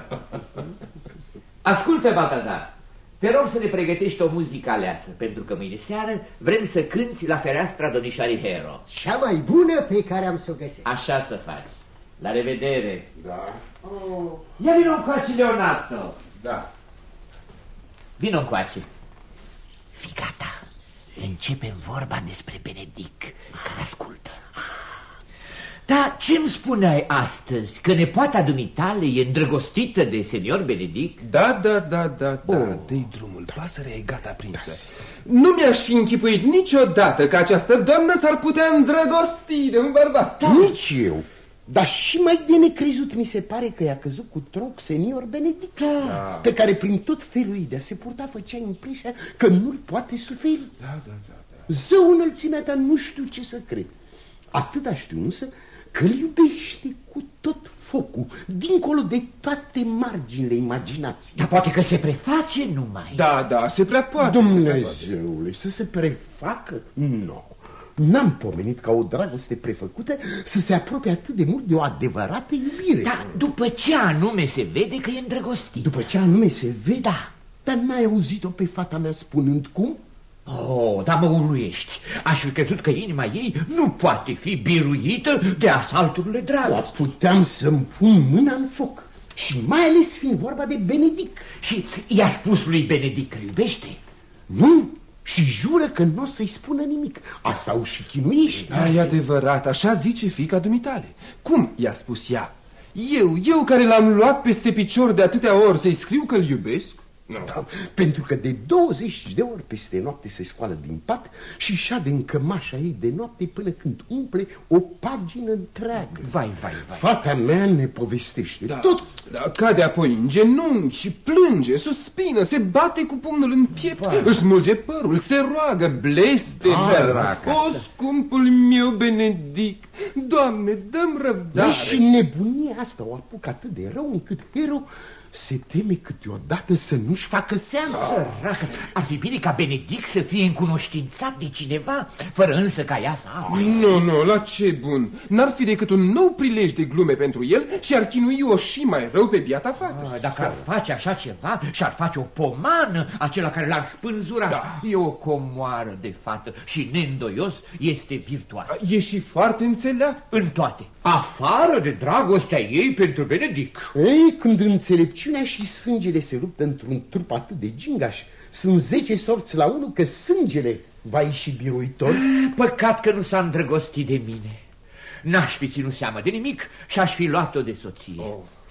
Speaker 8: Ascultă, Baltazar, te rog să ne pregătești o muzică aleasă, pentru că mâine seară vrem să cânti la fereastra domnișoarei Hero.
Speaker 5: Cea mai bună pe care am să o găsesc.
Speaker 8: Așa să faci. La revedere.
Speaker 6: Da.
Speaker 8: Ia vino încoace, Leonardo.
Speaker 6: Da.
Speaker 8: Vino încoace.
Speaker 12: Fii gata. Începem vorba despre Benedict, care ascultă.
Speaker 8: Da, ce-mi spuneai astăzi? Că nepoata dumitale e îndrăgostită de senior Benedict?
Speaker 11: Da, dă-i drumul, pasărea e gata prinsă. Nu mi-aș fi închipuit niciodată că această doamnă s-ar putea îndrăgosti de un bărbat.
Speaker 6: Da. Nici eu. Dar și mai de necrezut mi se pare că i-a căzut cu tronc senior Benedict, da. Pe care prin tot felul de a se purta făcea impresia că nu-l poate suferi.
Speaker 11: Da.
Speaker 6: Zău, înălțimea ta, nu știu ce să cred. Atâta știu însă că îl iubește cu tot focul, dincolo de toate marginile imaginației.
Speaker 8: Dar poate că se preface numai.
Speaker 11: Da, se prea poate.
Speaker 6: Dumnezeule, să se prefacă? Nu. N-am pomenit ca o dragoste prefăcută să se apropie atât de mult de o adevărată iubire.
Speaker 8: Da, după ce anume se vede că e îndrăgostit?
Speaker 6: După ce anume se vede?
Speaker 8: Da.
Speaker 6: Dar n-ai auzit-o pe fata mea spunând cum?
Speaker 8: Oh, dar mă uluiești. Aș fi crezut că inima ei nu poate fi biruită de asalturile dragostei.
Speaker 6: Puteam să-mi pun mâna în foc. Și mai ales fiind vorba de Benedict.
Speaker 8: Și i-a spus lui Benedict că iubește?
Speaker 6: Nu. Și jură că nu o să-i spună nimic. Asta o și chinuiește.
Speaker 11: Da, e adevărat, așa zice fiica dumitale. Cum i-a spus ea? Eu care l-am luat peste picior de atâtea ori să-i scriu că-l iubesc?
Speaker 6: No. Da, pentru că de 20 de ori peste noapte se scoală din pat și șade în cămașa ei de noapte până când umple o pagină întreagă.
Speaker 8: Vai.
Speaker 6: Fata mea ne povestește tot.
Speaker 11: Da, cade apoi în genunchi și plânge, suspină, se bate cu pumnul în piept, își smulge părul, se roagă, blestemează. O, scumpul meu Benedict, Doamne, dă-mi răbdare.
Speaker 6: Și nebunia asta o apucă atât de rău încât Hero se teme câteodată să nu-și facă seama.
Speaker 8: Săracă, ar fi bine ca Benedict să fie încunoștințat de cineva, fără însă ca ea să afle.
Speaker 11: Nu, la ce bun. N-ar fi decât un nou prilej de glume pentru el și ar chinui-o și mai rău pe biata fată.
Speaker 8: Dacă ar face așa ceva, și-ar face o pomană acela care l-ar spânzura. Da. E o comoară de fată și neîndoios este virtuoasă.
Speaker 11: E și foarte înțeleaptă.
Speaker 8: În toate. Afară de dragostea ei pentru Benedict.
Speaker 6: Ei, când înțelepciunea și sângele se luptă într-un trup atât de gingaș, sunt 10 sorți la unul că sângele va ieși biruitor.
Speaker 8: Păcat că nu s-a îndrăgostit de mine. N-aș fi ținut seama de nimic și aș fi luat-o de soție.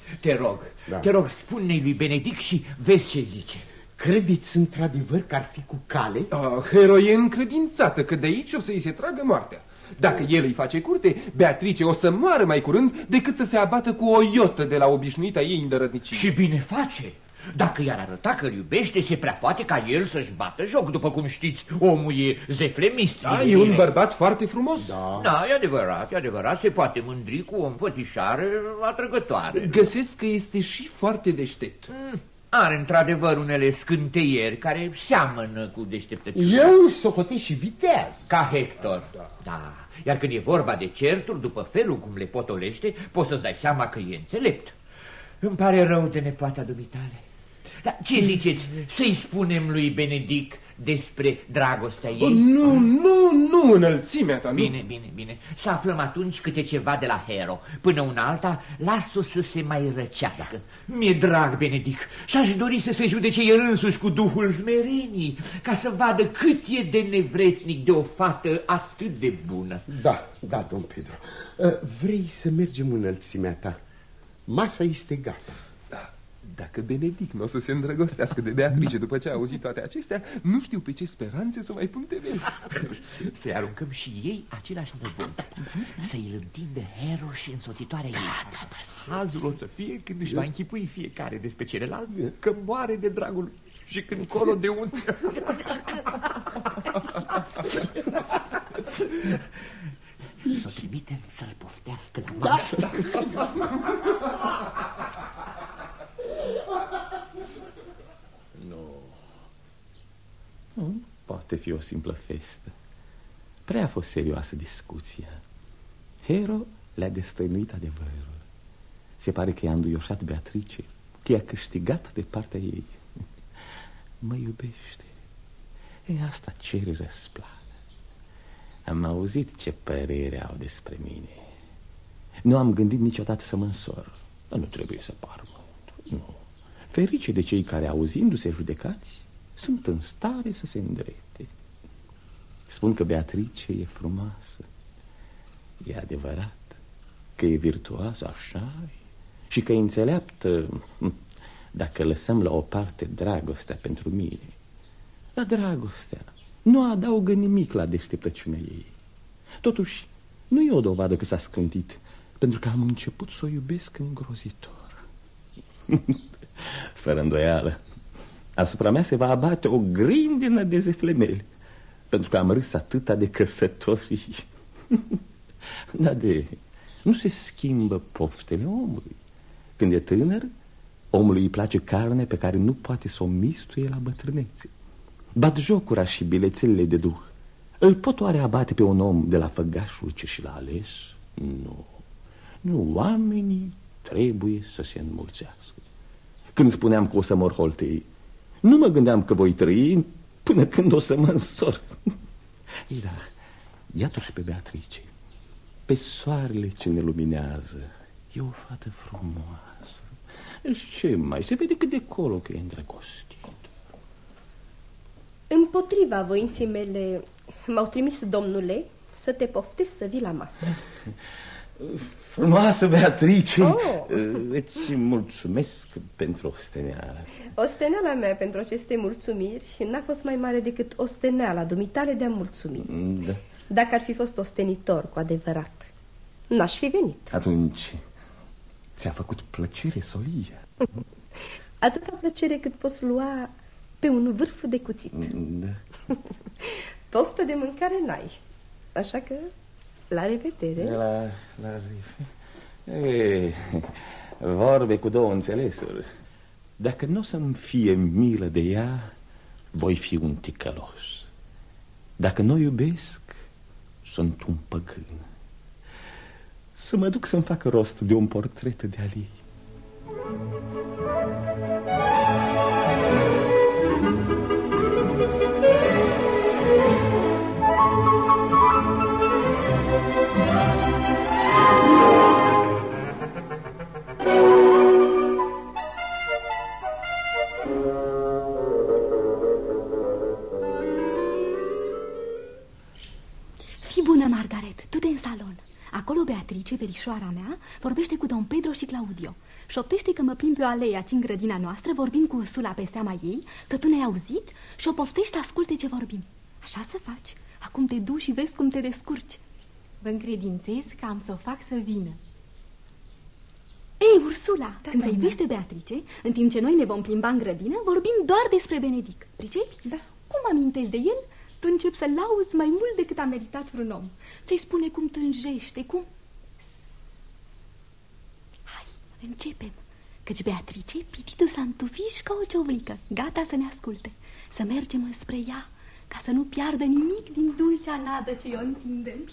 Speaker 8: Te rog, spune-i lui Benedict și vezi ce zice.
Speaker 6: Credeți într-adevăr că ar fi cu cale?
Speaker 11: Hero e încredințată că de aici o să-i se tragă moartea. Dacă el îi face curte, Beatrice o să moară mai curând decât să se abată cu o iotă de la obișnuita ei îndărătnicie.
Speaker 8: Și bine face. Dacă i-ar arăta că îl iubește, se prea poate ca el să-și bată joc. După cum știți, omul e zeflemist.
Speaker 11: Da, e un bărbat foarte frumos.
Speaker 8: Da, e adevărat, se poate mândri cu o împățișare atrăgătoare.
Speaker 11: Găsesc că este și foarte deștept.
Speaker 8: Are într-adevăr unele scânteieri care seamănă cu deșteptăciune.
Speaker 6: Eu îl socotesc și viteaz.
Speaker 8: Ca Hector. Da. Iar când e vorba de certuri, după felul cum le potolește, poți să-ți dai seama că e înțelept. Îmi pare rău de nepoata dumitale. Dar ce ziceți? Să-i spunem lui Benedict despre dragostea ei?
Speaker 11: Nu, înălțimea ta, nu.
Speaker 8: Bine. Să aflăm atunci câte ceva de la Hero. Până una alta, las-o să se mai răcească. Mi-e drag, Benedict, și-aș dori să se judece el însuși cu duhul smerenii, ca să vadă cât e de nevretnic de o fată atât de bună.
Speaker 6: Da, domn Pedro. Vrei să mergem înălțimea ta? Masa este gata.
Speaker 11: Dacă Benedict nu o să se îndrăgostească de Beatrice după ce a auzit toate acestea, nu știu pe ce speranțe să mai pun temeli.
Speaker 8: Să-i aruncăm și ei același năvânt. Să-i întindă Hero și însoțitoarea ei. Hazul o să fie când își va închipui fiecare despre celălalt că moare de dragul lui și când colo de unde. Să o trimitem să-l poftească la masă.
Speaker 9: Nu, poate fi o simplă festă. Prea a fost serioasă discuția. Hero le-a destăinuit adevărul. Se pare că i-a înduioșat Beatrice, că i-a câștigat de partea ei. Mă iubește. Asta cere răsplată. Am auzit ce părere au despre mine. Nu am gândit niciodată să mă însor. Nu trebuie să par mult. Nu. Ferice de cei care, auzindu-se judecați, sunt în stare să se îndrepte. Spun că Beatrice e frumoasă. E adevărat că e virtuoasă, așa, și că e înțeleaptă, dacă lăsăm la o parte dragostea pentru mine. Dar dragostea nu adaugă nimic la deșteptăciunea ei. Totuși, nu e o dovadă că s-a scântit, pentru că am început să o iubesc îngrozitor. Fără îndoială, asupra mea se va abate o grindină de zeflemeli, pentru că am râs atâta de căsătorii. Dar nu se schimbă poftele omului. Când e tânăr, omului îi place carne pe care nu poate să o mistuie la bătrânețe. Batjocura și bilețelele de duh îl pot oare abate pe un om de la făgașul ce și l-a ales? Nu, oamenii trebuie să se înmulțească. Când spuneam că o să mor holtei, nu mă gândeam că voi trăi până când o să mă însor. Da, iată și pe Beatrice, pe soarele ce ne luminează. E o fată frumoasă. Și ce mai, se vede cât de colo că e îndrăgostit.
Speaker 7: Împotriva voinței mele m-au trimis, domnule, să te poftesc să vii la masă.
Speaker 9: Frumoasă Beatrice, îți mulțumesc pentru osteneală.
Speaker 7: Osteneala mea pentru aceste mulțumiri n-a fost mai mare decât osteneala dumitale de a mulțumi.
Speaker 9: Da.
Speaker 7: Dacă ar fi fost ostenitor cu adevărat, n-aș fi venit.
Speaker 9: Atunci ți-a făcut plăcere solia?
Speaker 7: Atâta plăcere cât poți lua pe un vârf de cuțit.
Speaker 9: Da.
Speaker 7: Poftă de mâncare n-ai, așa că la revedere.
Speaker 9: Vorbe cu două înțelesuri. Dacă nu o să-mi fie milă de ea, voi fi un ticălos. Dacă nu o iubesc, sunt un păgân. Să mă duc să-mi fac rost de un portret de al ei.
Speaker 10: Fii bună, Margaret, du-te în salon. Acolo Beatrice, verișoara mea, vorbește cu Don Pedro și Claudio. Șoptește că mă plimb pe o alee aici în grădina noastră, vorbind cu Ursula pe seama ei, că tu ne-ai auzit, și o poftești să asculte ce vorbim. Așa să faci. Acum te duci și vezi cum te descurci. Vă încredințez că am să o fac să vină. Ei, Ursula, când se iubește Beatrice, în timp ce noi ne vom plimba în grădină, vorbim doar despre Benedic. Pricepi? Da. Cum amintesc de el, tu începi să-l lauzi mai mult decât a meritat vreun om. Ți-i spune cum tânjește, cum... Hai, începem. Căci Beatrice, pitită s-a întufiș ca o ciovlică, gata să ne asculte. Să mergem înspre ea, ca să nu piardă nimic din dulcea nadă ce o întindem.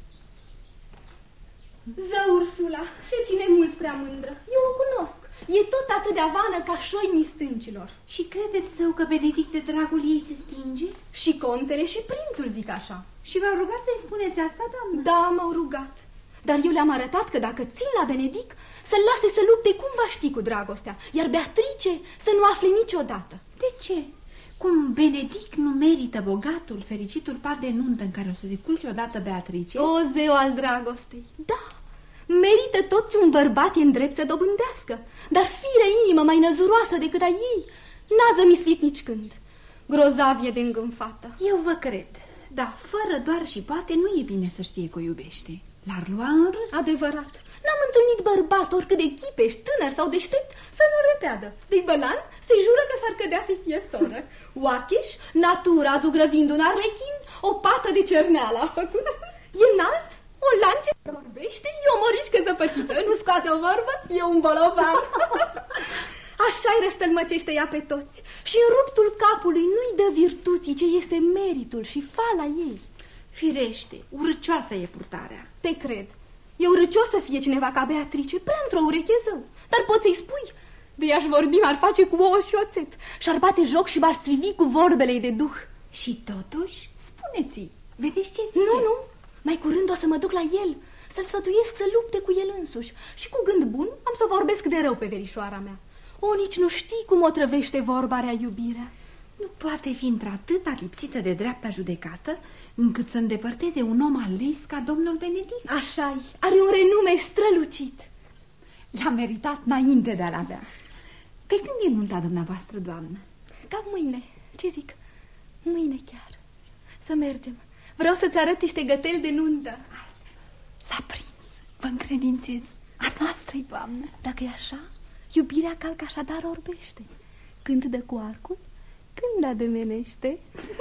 Speaker 10: Zău, Ursula, se ține mult prea mândră. Eu o cunosc. E tot atât de avană ca șoimii stâncilor.
Speaker 15: Și credeți, zău, că Benedict de dragul ei se stinge?
Speaker 10: Și contele și prințul zic așa.
Speaker 15: Și v-au rugat să-i spuneți asta, doamnă?
Speaker 10: Da, m-au rugat. Dar eu le-am arătat că dacă țin la Benedict, să-l lase să lupte cum va ști cu dragostea, iar Beatrice să nu afle niciodată.
Speaker 15: De ce? Cum Benedict nu merită bogatul, fericitul pat de nuntă în care o să se culce odată Beatrice?
Speaker 10: O, zeu al dragostei, da, merită toți un bărbat e îndrept să dobândească, dar firea inimă mai năzuroasă decât a ei n-a zămislit nici când. Grozav e de îngânfată.
Speaker 15: Eu vă cred, dar fără doar și poate nu e bine să știe că o iubește. L-ar lua în râs.
Speaker 10: Adevărat. N-am întâlnit bărbat, oricât de chipeș, tânăr sau deștept, să nu repeadă. De-i bălan, se jură că s-ar cădea să-i fie soră. Oacheș, natura zugrăvind un arlechin, o pată de cerneală a făcut. E înalt, o lance vorbește, e o morișcă zăpăcită, nu scoate o vorbă, e un bolovan. Așa-i răstălmăcește ea pe toți. Și în ruptul capului nu-i dă virtuții ce este meritul și fala ei.
Speaker 15: Firește, urcioasă e purtarea.
Speaker 10: Te cred. E urâcios să fie cineva ca Beatrice, prea într-o ureche zău. Dar poți să-i spui. De ea-aș vorbi, m-ar face cu ouă și oțet. Și-ar bate joc și m-ar strivi cu vorbele de duh.
Speaker 15: Și totuși, spuneți-i, vedeți ce zice?
Speaker 10: Nu, mai curând o să mă duc la el, să-l sfătuiesc să lupte cu el însuși. Și cu gând bun am să vorbesc de rău pe verișoara mea. O, nici nu știi cum o trăvește vorba rea iubirea.
Speaker 15: Nu poate fi într-atâta lipsită de dreapta judecată încât să îndepărteze un om ales ca domnul Benedict.
Speaker 10: Așa-i, are un renume strălucit.
Speaker 15: L-a meritat înainte de a-l avea. Pe când e nunta dumneavoastră, doamnă?
Speaker 10: Ca mâine, ce zic? Mâine chiar. Să mergem. Vreau să-ți arăt niște găteli de nuntă.
Speaker 15: S-a prins, vă încredințez. A noastră-i, doamnă.
Speaker 10: Dacă e așa, iubirea calcă așadar orbește. Când dă cu arcul, când ademenește.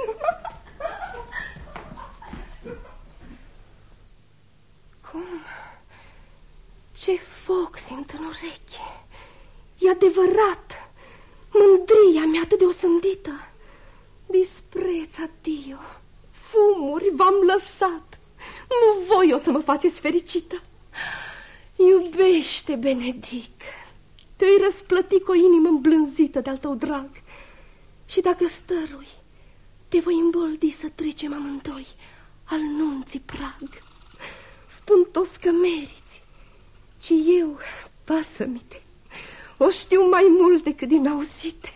Speaker 10: Cum? Ce foc simt în ureche. E adevărat. Mândria mea atât de osândită. Dispreț, adio. Fumuri v-am lăsat. Nu voi o să mă faceți fericită. Iubește, Benedict. Te-ai răsplăti cu o inimă îmblânzită de-al tău drag. Și dacă stărui, te voi îmboldi să trecem amândoi al nunții prag. Spun toți că meriți, ci eu, pasă-mi-te, o știu mai mult decât din auzite.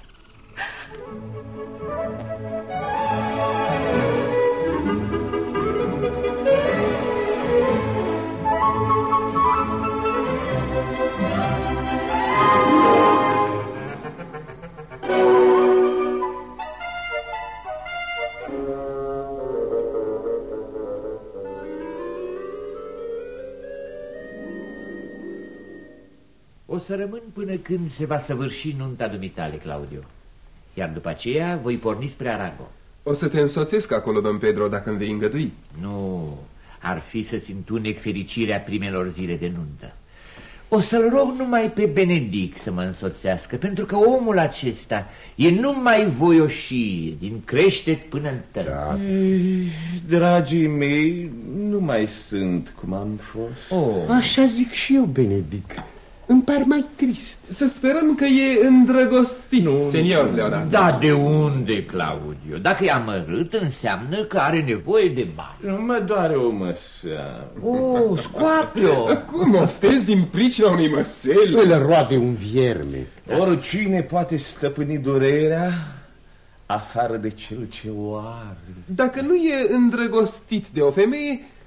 Speaker 8: O să rămân până când se va săvârși nunta dumitale, Claudio. Iar după aceea voi porni spre Arago.
Speaker 11: O să te însoțesc acolo, domn Pedro, dacă îmi vei îngădui.
Speaker 8: Nu, ar fi să-ți întunec fericirea primelor zile de nuntă. O să-l rog numai pe Benedict să mă însoțească, pentru că omul acesta e numai voioșie, din creștet până în tăr.
Speaker 9: Da. Dragii mei, nu mai sunt cum am fost.
Speaker 6: Așa zic și eu, Benedict. Îmi par mai trist.
Speaker 11: Să sperăm că e îndrăgostit, senior Leonardo.
Speaker 8: Da, de unde, Claudio? Dacă e amărât, înseamnă că are nevoie de bani.
Speaker 9: Nu mă doare o măsea.
Speaker 8: Scoate-o!
Speaker 11: Cum oftezi din pricina unui măsel?
Speaker 6: Îl roade un vierme.
Speaker 9: Oricine poate stăpâni durerea afară de cel ce o are.
Speaker 11: Dacă nu e îndrăgostit de o femeie,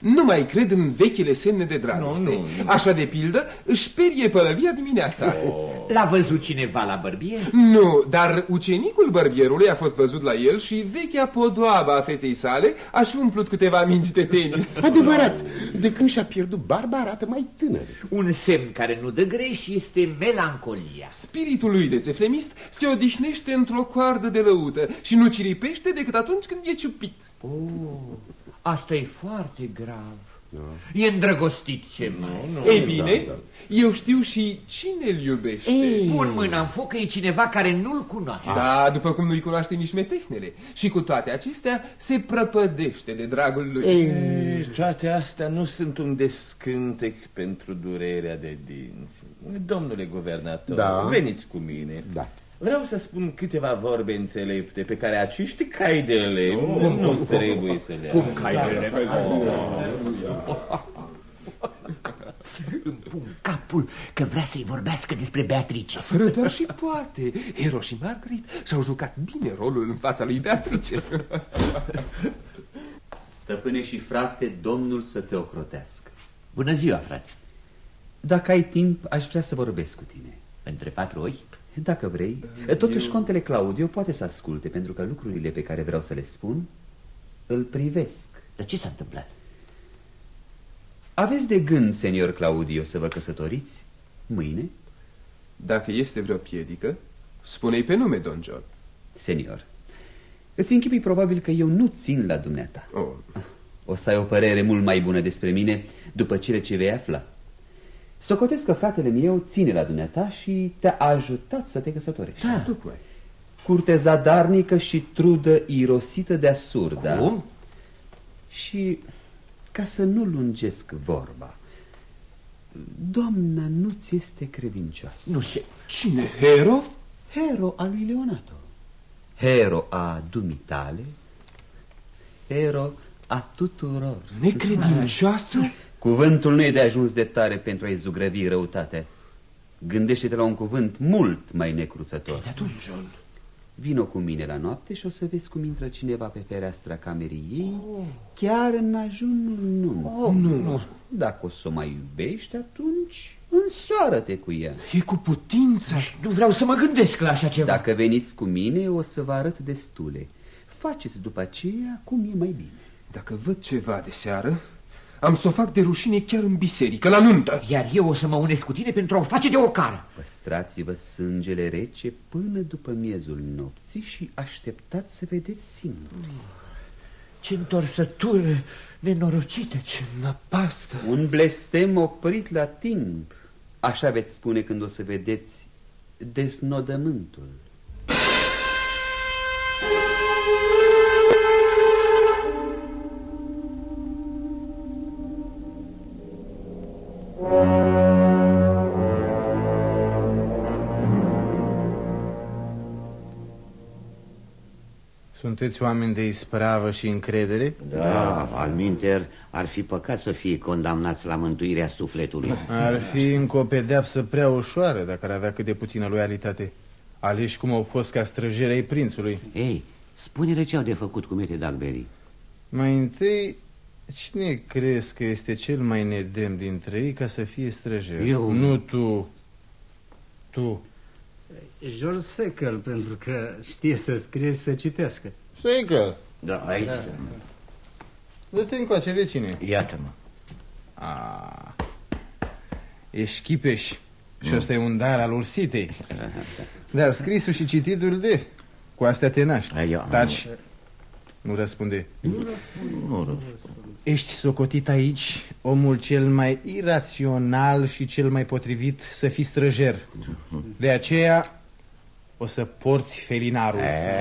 Speaker 11: nu mai cred în vechile semne de dragoste. Nu. Așa de pildă își sperie pălăvia dimineața.
Speaker 8: L-a văzut cineva la bărbier?
Speaker 11: Nu, dar ucenicul bărbierului a fost văzut la el și vechea podoabă a feței sale a și umplut câteva mingi de tenis.
Speaker 6: Adevărat, de când și-a pierdut barba arată mai tânăr.
Speaker 8: Un semn care nu dă greș este melancolia.
Speaker 11: Spiritul lui de zeflemist se odihnește într-o coardă de lăută și nu ciripește decât atunci când e ciupit.
Speaker 8: Asta e foarte grav. E îndrăgostit ceva.
Speaker 11: Ei bine, eu știu și cine îl iubește.
Speaker 8: Pun mâna în foc că e cineva care nu-l cunoaște.
Speaker 11: Da, după cum nu-i cunoaște nici metehnele. Și cu toate acestea se prăpădește de dragul lui.
Speaker 9: Toate astea nu sunt un descântec pentru durerea de dinți. Domnule guvernator, veniți cu mine.
Speaker 6: Da.
Speaker 9: Vreau să spun câteva vorbe înțelepte pe care acești cai de lemn nu trebuie să le...
Speaker 8: Cum cai de lemn? Îmi pun capul că vrea să-i vorbească despre Beatrice.
Speaker 11: Fără doar și poate. Hero și Margaret și-au jucat bine rolul în fața lui Beatrice.
Speaker 1: Stăpâne și frate, Domnul să te ocrotească.
Speaker 8: Bună ziua, frate.
Speaker 1: Dacă ai timp, aș vrea să vorbesc cu tine.
Speaker 8: Între 4 ochi?
Speaker 1: Dacă vrei. Totuși, contele Claudio poate să asculte, pentru că lucrurile pe care vreau să le spun îl privesc.
Speaker 8: Dar ce s-a întâmplat?
Speaker 1: Aveți de gând, senior Claudio, să vă căsătoriți mâine?
Speaker 11: Dacă este vreo piedică, spune-i pe nume, Don John.
Speaker 1: Senior, îți închipui probabil că eu nu țin la dumneata. O să ai o părere mult mai bună despre mine după cele ce vei afla. Socotesc că fratele meu ține la dumneata și te-a ajutat să te căsătorești.
Speaker 8: Da.
Speaker 1: Curte zadarnică și trudă irosită de-a surda.
Speaker 8: Cum?
Speaker 1: Și, ca să nu lungesc vorba, doamna nu ți este credincioasă.
Speaker 8: Nu se...
Speaker 11: Cine? Hero?
Speaker 1: Hero al lui Leonato. Hero a dumitale, Hero a tuturor.
Speaker 11: Necredincioasă?
Speaker 1: Cuvântul nu e de ajuns de tare pentru a-i zugrăvi răutatea. Gândește-te la un cuvânt mult mai necruțător.
Speaker 8: Atunci,
Speaker 1: vino cu mine la noapte și o să vezi cum intră cineva pe fereastra camerei ei, chiar în ajunul nunții.
Speaker 11: Nu.
Speaker 1: Dacă o să o mai iubești, atunci însoară-te cu ea.
Speaker 11: E cu putință.
Speaker 8: Nu vreau să mă gândesc la așa ceva.
Speaker 1: Dacă veniți cu mine, o să vă arăt destule. Faceți după aceea cum e mai bine.
Speaker 11: Dacă văd ceva de seară, am să o fac de rușine chiar în biserică, la nuntă.
Speaker 8: Iar eu o să mă unesc cu tine pentru a o face de ocară.
Speaker 1: Păstrați-vă sângele rece până după miezul nopții și așteptați să vedeți singuri.
Speaker 8: Ce întorsătură nenorocită, ce năpastă.
Speaker 1: Un blestem oprit la timp. Așa veți spune când o să vedeți desnodământul.
Speaker 16: Sunteți oameni de ispravă și încredere?
Speaker 12: Da, alminter, ar fi păcat să fie condamnați la mântuirea sufletului.
Speaker 16: Ar fi încă o pedeapsă prea ușoară dacă ar avea cât de puțină loialitate. Aleși cum au fost ca străjeri ai prințului.
Speaker 12: Ei, spune-le ce au de făcut cu Mete Dagberry.
Speaker 16: Mai întâi, cine crezi că este cel mai nedemn dintre ei ca să fie străjer?
Speaker 12: Eu.
Speaker 16: Nu tu. Tu.
Speaker 17: George Seckel, pentru că știe să scrie și să citească.
Speaker 16: Seckel?
Speaker 12: Da, aici.
Speaker 16: Dă-te încoace, vecine.
Speaker 12: Iată-mă.
Speaker 16: Ești chipeș. Și ăsta e un dar al ursitei. Dar scrisul și cititul de. Cu astea te naști. Taci. Nu răspunde.
Speaker 12: Nu răspunde.
Speaker 16: Ești socotit aici omul cel mai irațional și cel mai potrivit să fii străjer. De aceea o să porți felinarul.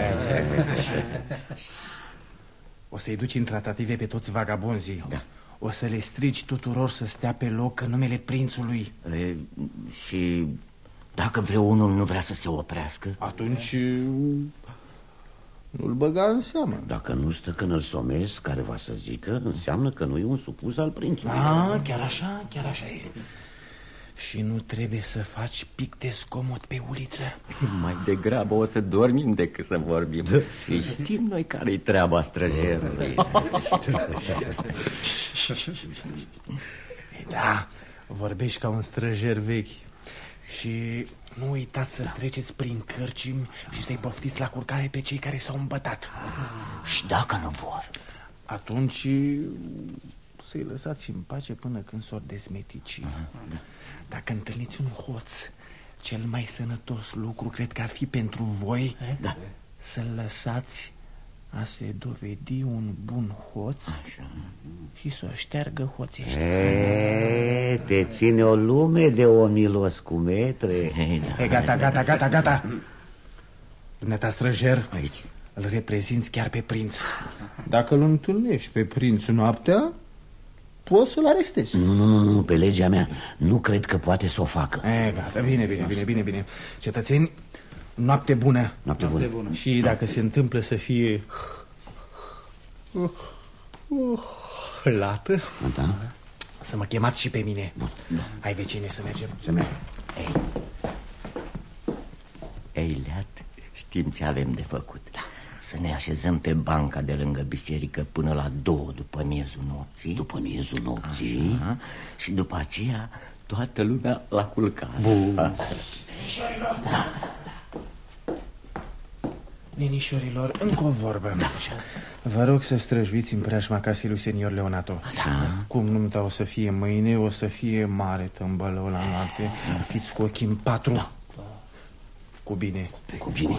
Speaker 16: O să-i duci în tratative pe toți vagabonzii. O să le strici tuturor să stea pe loc în numele prințului.
Speaker 12: Și dacă vreunul nu vrea să se oprească?
Speaker 16: Atunci nu-l băga în seamă.
Speaker 12: Dacă nu stă când îl somezi, care va să zică, înseamnă că nu e un supus al prințului.
Speaker 16: Chiar așa, chiar așa e. Și nu trebuie să faci pic de zgomot pe uliță.
Speaker 18: Mai degrabă o să dormim decât să vorbim. Și știm noi care-i treaba străjerului.
Speaker 16: Da, vorbești ca un străjer vechi. Și nu uitați să treceți prin cărcimi și să-i poftiți la curcare pe cei care s-au îmbătat.
Speaker 12: Și dacă nu vor?
Speaker 16: Atunci să-i lăsați în pace până când s-or dezmetici. Dacă întâlniți un hoț, cel mai sănătos lucru cred că ar fi pentru voi să-l lăsați a se dovedi un bun hoț. Așa. Și să o șteargă hoțește.
Speaker 12: Te ține o lume de omilos cu metre.
Speaker 16: Gata. Dumneata străjer, aici îl reprezinți chiar pe prinț. Dacă îl întâlnești pe prinț noaptea, poți să-l arestezi.
Speaker 12: Nu, pe legea mea nu cred că poate să o facă.
Speaker 16: Gata, bine. Cetățeni, noapte bună.
Speaker 12: Noapte bună.
Speaker 16: Și dacă se întâmplă să fie lată, să mă chemați și pe mine. Hai, vecine, să mergem.
Speaker 12: Ei, Leat, știm ce avem de făcut. Să ne așezăm pe banca de lângă biserică până la 2 după miezul nopții. După miezul nopții? Așa. Și după aceea toată lumea la culcare. Bun.
Speaker 16: Nenișorilor, încă o vorbă. Vă rog să străjuiți în preajma casei lui senior Leonato. Cum nunta o să fie mâine, o să fie mare tâmbălău la noapte. Fiți cu ochii în patru. Cu bine.
Speaker 12: Cu bine.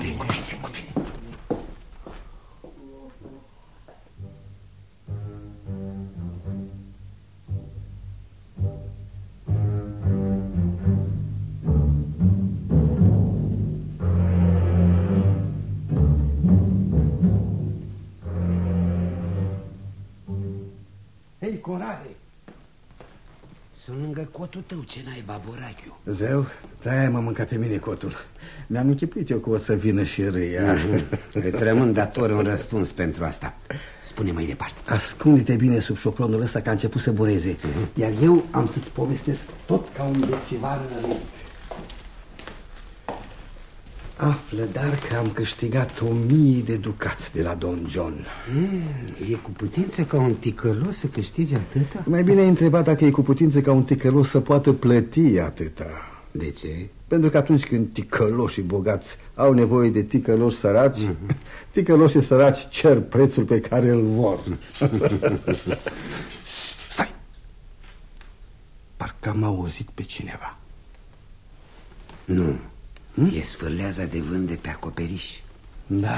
Speaker 5: Hei, Conrade!
Speaker 19: Sunt lângă cotul tău, ce naiba, Borachiu?
Speaker 13: Zeu, de-aia mă mânca pe mine cotul. Mi-am închipuit eu că o să vină și râia.
Speaker 19: Îți rămân dator un răspuns pentru asta. Spune mai departe.
Speaker 13: Ascunde-te bine sub șopronul ăsta, că a început să bureze. Iar eu am să-ți povestesc tot ca un bețivar înărit. Află, dar că am câștigat 1000 de ducați de la Don John.
Speaker 19: E cu putință ca un ticălos să câștige atâta?
Speaker 13: Mai bine ai întrebat dacă e cu putință ca un ticălos să poată plăti atâta.
Speaker 19: De ce?
Speaker 13: Pentru că atunci când ticăloșii bogați au nevoie de ticăloși săraci, ticăloșii săraci cer prețul pe care îl vor.
Speaker 19: Stai!
Speaker 13: Parcă am auzit pe cineva.
Speaker 19: Nu. E sfârleaza de vânt de pe acoperiș.
Speaker 13: Da.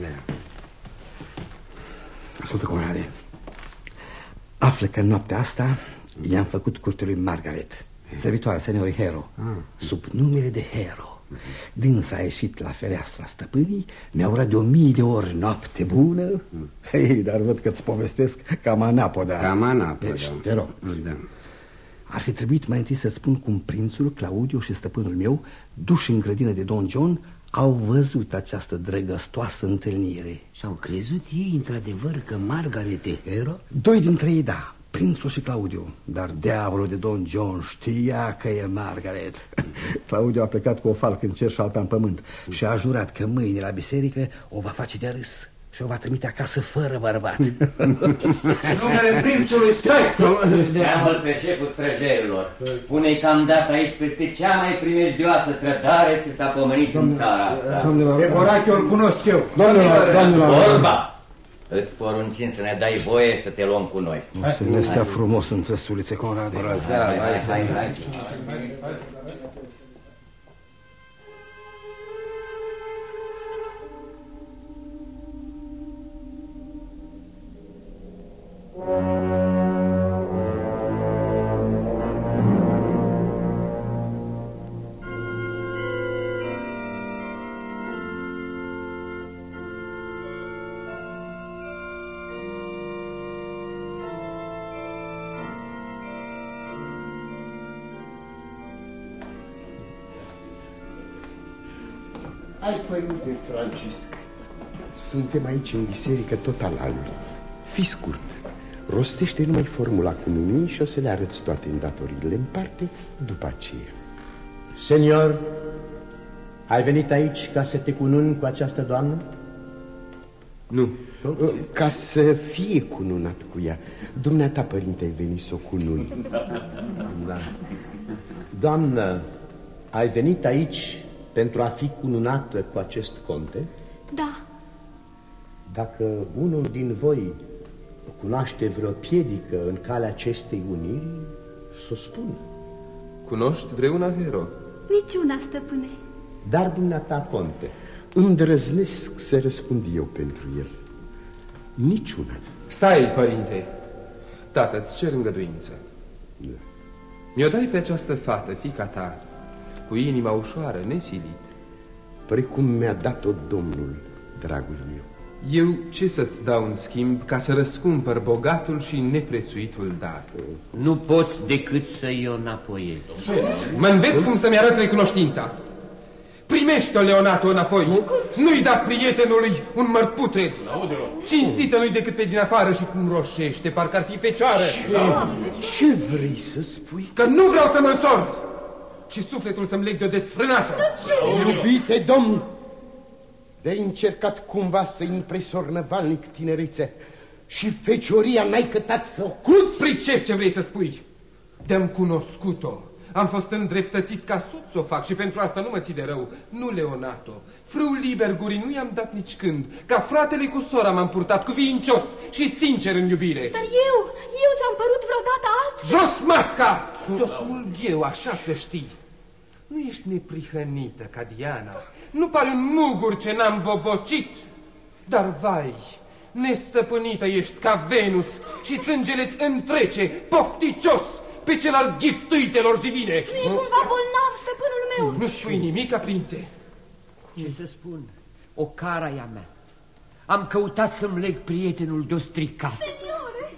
Speaker 13: Ascultă, Conrade. Află că în noaptea asta i-am făcut curte lui Margaret, servitoarea seniorii Hero, sub numele de Hero. Dânsa a ieșit la fereastra stăpânii, mi-a urat de 1000 de ori noapte bună. Hei, dar văd că-ți povestesc cam anapoda.
Speaker 19: Cam anapoda.
Speaker 13: Deci, te rog. Ar fi trebuit mai întâi să-ți spun cum prințul, Claudio și stăpânul meu, duși în grădină de Don John, au văzut această drăgăstoasă întâlnire.
Speaker 19: Și au crezut ei, într-adevăr, că Margaret e Hero?
Speaker 13: 2 dintre ei, da, prințul și Claudio. Dar diavolul de Don John știa că e Margaret. Claudio a plecat cu o falcă în cer și alta în pământ și a jurat că mâine la biserică o va face de râs și o va trimite acasă fără bărbat.
Speaker 8: Numele prințului, stai! Cheamă-l pe șeful străjerilor. Spune-i că am dat aici peste cea mai primejdioasă trădare ce s-a pomenit în țara asta.
Speaker 17: Pe Borachiu îl cunosc eu.
Speaker 13: Domnilor.
Speaker 8: Vorba! Îți poruncim să ne dai voie să te luăm cu noi.
Speaker 13: Să ne stea frumos între sulițe, Conrade.
Speaker 8: Hai.
Speaker 5: Ai, părinte Francisc, suntem aici în biserică tot al anului. Fii scurt,
Speaker 6: Rostește numai formula cununii și o să le arăți toate îndatoririle în parte după aceea.
Speaker 17: Senior, ai venit aici ca să te cununi cu această doamnă?
Speaker 6: Nu, ca să fie cununat cu ea. Dumneata, părinte, ai venit să o cununi.
Speaker 17: Da. Doamnă, ai venit aici pentru a fi cununată cu acest conte?
Speaker 10: Da.
Speaker 17: Dacă unul din voi cunoaște vreo piedică în calea acestei uniri, să o spună.
Speaker 11: Cunoști vreuna, Hero?
Speaker 10: Niciuna, stăpâne.
Speaker 17: Dar dumneata, conte,
Speaker 6: îndrăznesc să răspund eu pentru el. Niciuna.
Speaker 11: Stai, părinte. Tată, îți cer îngăduință.
Speaker 6: Da.
Speaker 11: Mi-o dai pe această fată, fiica ta, cu inima ușoară, nesilit.
Speaker 6: Precum mi-a dat-o Domnul, dragul meu.
Speaker 11: Eu ce să-ți dau în schimb ca să răscumpăr bogatul și neprețuitul dar?
Speaker 18: Nu poți decât să-i o înapoiezi.
Speaker 11: Mă înveți cum să-mi arăt recunoștința. Primește-o, Leonato, înapoi. Nu-i da prietenului un mărputred. Cinstită nu-i decât pe din afară și cum roșește, parcă ar fi fecioară.
Speaker 6: Ce vrei să spui?
Speaker 11: Că nu vreau să mă însor, ci sufletul să-mi leg de o desfrânată.
Speaker 6: Iubite domn, de-ai încercat cumva să impresori năvalnic tinerețe și fecioria n-ai cătat să o cruți?
Speaker 11: Pricep ce vrei să spui. De-am cunoscut-o. Am fost îndreptățit ca soț să o fac și pentru asta nu mă ții de rău. Nu, Leonato, frâul liber gurii nu i-am dat nici când. Ca fratele cu sora m-am purtat cuvincios și sincer în iubire.
Speaker 10: Dar eu ți-am părut vreodată altfel?
Speaker 11: Jos masca! Ți-o smulg eu, așa să știi. Nu ești neprihănită ca Diana. Nu pare un mugur ce n-am bobocit. Dar, vai, nestăpânită ești ca Venus și sângele-ți întrece, pofticios, pe cel al giftuitelor divine.
Speaker 10: Nu-i cumva bolnav, stăpânul meu?
Speaker 11: Nu spui nimic, prințe?
Speaker 18: Ce să spun? O cara e a mea. Am căutat să-mi leg prietenul de-o stricat.
Speaker 10: Seniore!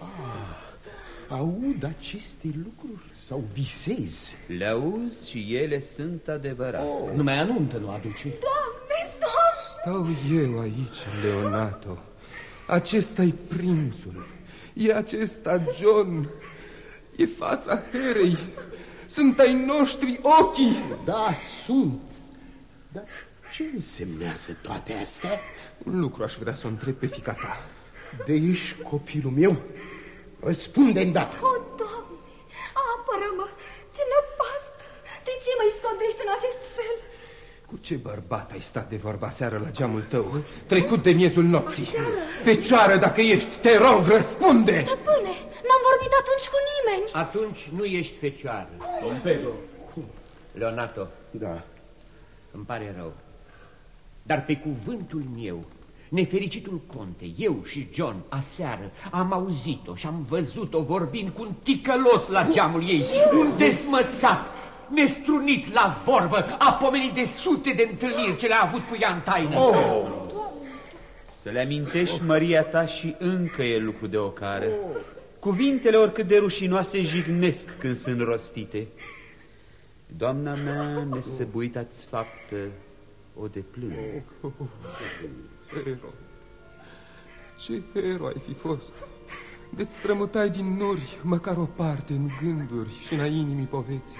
Speaker 6: Aud aceste lucruri sau visezi?
Speaker 1: Le auzi și ele sunt adevărate.
Speaker 16: Numai anuntă nu aduce.
Speaker 10: Doamne!
Speaker 11: Stau eu aici, Leonato. Acesta-i prințul. E acesta John. E fața Herei. Sunt ai noștri ochii.
Speaker 6: Da, sunt. Dar ce însemnează toate astea?
Speaker 11: Un lucru aș vrea să o întreb pe fiica ta.
Speaker 6: De ești copilul meu? Răspunde îndată.
Speaker 10: O, Doamne, apără-mă! Ce năpastă! De ce mă iscodești în acest fel?
Speaker 11: Cu ce bărbat ai stat de vorba seară la geamul tău, trecut de miezul nopții? Fecioară, dacă ești, te rog, răspunde!
Speaker 10: Stăpâne, n-am vorbit atunci cu nimeni.
Speaker 18: Atunci nu ești fecioară.
Speaker 17: Don Pedro.
Speaker 18: Leonato.
Speaker 6: Da.
Speaker 18: Îmi pare rău. Dar pe cuvântul meu, nefericitul conte, eu și John, aseară, am auzit-o și am văzut-o vorbind cu un ticălos la geamul ei, un desmățat, nestrunit la vorbă, a pomenit de sute de întâlniri ce le-a avut cu ea în taină.
Speaker 1: Să le amintești, Maria ta, și încă e lucru de ocară. Cuvintele, oricât de rușinoase, jignesc când sunt rostite. Doamna mea, nesăbuita-ți faptă, o deplâng.
Speaker 11: Hero, ce hero ai fi fost! De-ți strămutai din nori măcar o parte în gânduri și în inimii poveții.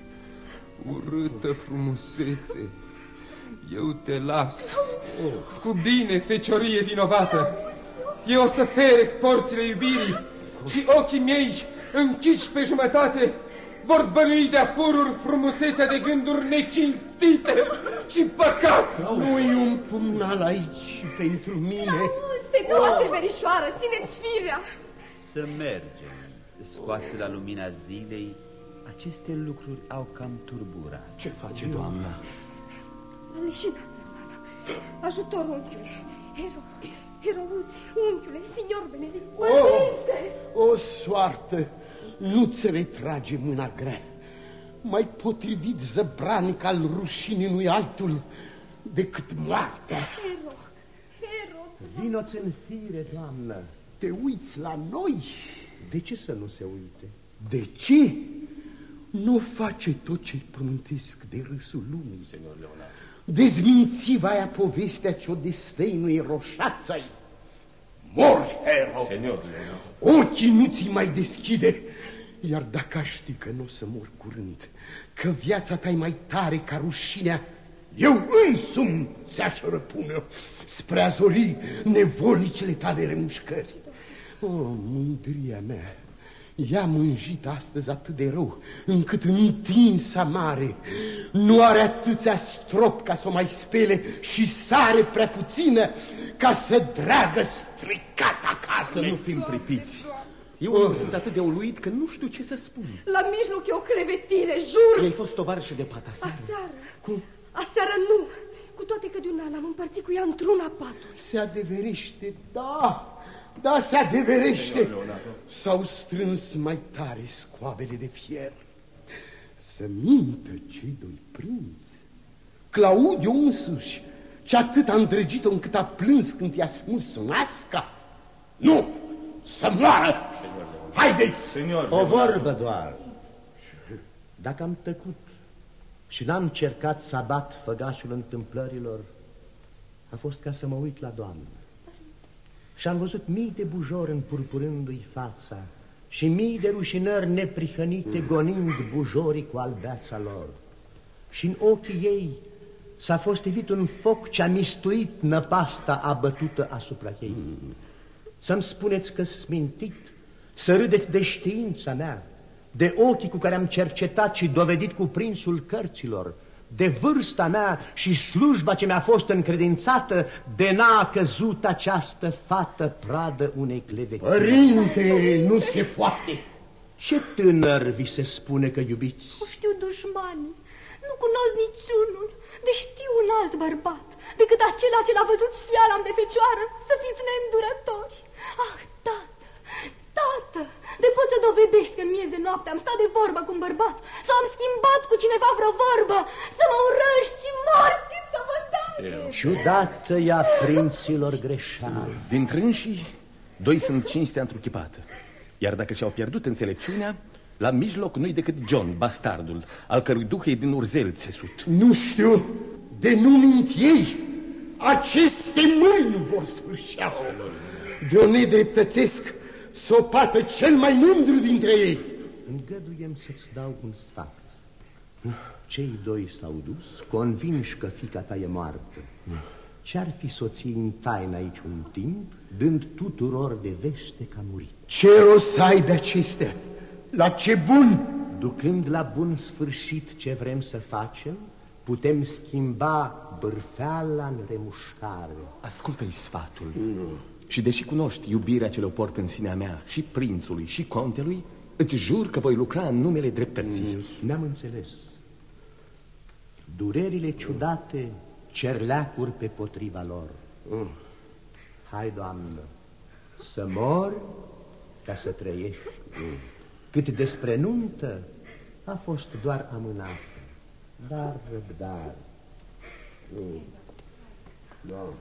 Speaker 11: Urâtă frumusețe, eu te las. Cu bine, feciorie vinovată. Eu o să ferec porțile iubirii și ochii mei, închiși pe jumătate, vor bănui de-a pururi frumusețea de gânduri necinstite și păcat.
Speaker 6: Nu-i un pumnal aici pentru mine.
Speaker 7: Se poate, verișoară, țineți firea.
Speaker 1: Să mergem, scoase la lumina zilei. Aceste lucruri au cam turburat.
Speaker 16: Ce face, doamna?
Speaker 7: Leșinați, țărmana. Ajutor, unchiule. Herouzi, unchiule, signor Benedict, părinte!
Speaker 6: O soartă, nu-ți retrage mâna grea. Mai potrivit zăbranic al rușinii nu-i altul decât moartea.
Speaker 7: Hero!
Speaker 17: Vino-ți în fire, doamnă.
Speaker 6: Te uiți la noi?
Speaker 17: De ce să nu se uite?
Speaker 6: De ce? Nu face tot ce-i pământesc de râsul lumii.
Speaker 17: Senor Leonardo.
Speaker 6: Dezmințiva aia povestea ce-o destăinuie roșața-i. Mori, Hero!
Speaker 9: Senior,
Speaker 6: Ochii nu ți mai deschide. Iar dacă aș ști că nu o să mor curând, că viața ta e mai tare ca rușinea, eu însumi ți-aș răpune spre a zori nevolnicele tale remușcări. O, mândria mea, i-a mânjit astăzi atât de rău, încât întinsa mare nu are atâția strop ca să o mai spele și sare prea puțină ca să dragă stricata casă.
Speaker 9: Să nu fim pripiți. Eu sunt atât de uluit că nu știu ce să spun.
Speaker 7: La mijloc e o clevetire, jur.
Speaker 9: Ei fost tovarășă de pat aseară.
Speaker 7: Aseară?
Speaker 9: Cum?
Speaker 7: Aseară nu. Cu toate că de un an am împărțit cu ea într-una patul.
Speaker 6: Se adeverește, da, da, se adeverește. S-au strâns mai tare scoabele de fier. Să mintă cei doi prinți. Claudiu însuși, ce atât a îndrăgit-o încât a plâns când i-a smuls nasca. Nu, să moară! Haideți!
Speaker 17: O vorbă doar. Dacă am tăcut și n-am încercat să abat făgașul întâmplărilor, a fost ca să mă uit la Doamnă. Și am văzut mii de bujori împurpurându-i fața și mii de rușinări neprihănite gonind bujorii cu albeața lor. Și în ochii ei s-a fostevit un foc ce-a mistuit năpasta abătută asupra ei. Să-mi spuneți că smintit, să râdeți de știința mea, de ochii cu care am cercetat și dovedit cuprinsul cărților, de vârsta mea și slujba ce mi-a fost încredințată, de n-a căzut această fată pradă unei clevetiri.
Speaker 6: Părinte, nu se poate!
Speaker 17: Ce tânăr vi se spune că iubiți?
Speaker 10: Nu știu dușmanii, nu cunosc niciunul, deci știu un alt bărbat decât acela ce l-a văzut sfiala-mi de fecioară, să fiți neîndurători. Ah, tată, tată, de poți să dovedești că în miez de noapte am stat de vorbă cu un bărbat sau am schimbat cu cineva vreo vorbă, să mă urăști și morții să vă dau.
Speaker 17: Ciudată ea prinților greșeală.
Speaker 9: Dintre înșii, doi sunt cinstea întruchipată. Iar dacă și-au pierdut înțelepciunea, la mijloc nu-i decât John, bastardul, al cărui duh e din urzel țesut.
Speaker 6: Nu știu, de nu mint ei, aceste mâini nu vor sfârșea. De-o nedreptățesc să o pată cel mai mândru dintre ei.
Speaker 17: Îngăduiem să-ți dau un sfat. Cei doi s-au dus, convinși că fiica ta e moartă. Ce-ar fi soții în taină aici un timp, dând tuturor de vește că a murit?
Speaker 6: Ce rost să aibă acestea? La ce bun?
Speaker 17: Ducând la bun sfârșit ce vrem să facem, putem schimba bârfeala în remușcare.
Speaker 9: Ascultă-i sfatul. Și deși cunoști iubirea ce le port în sinea mea, și prințului, și contelui, îți jur că voi lucra în numele dreptății.
Speaker 17: Ne-am înțeles. Durerile ciudate cer leacuri pe potriva lor. Hai, Doamnă, să mor ca să trăiești. Cât despre nuntă, a fost doar amânată, dar răbdare.
Speaker 6: Doamne.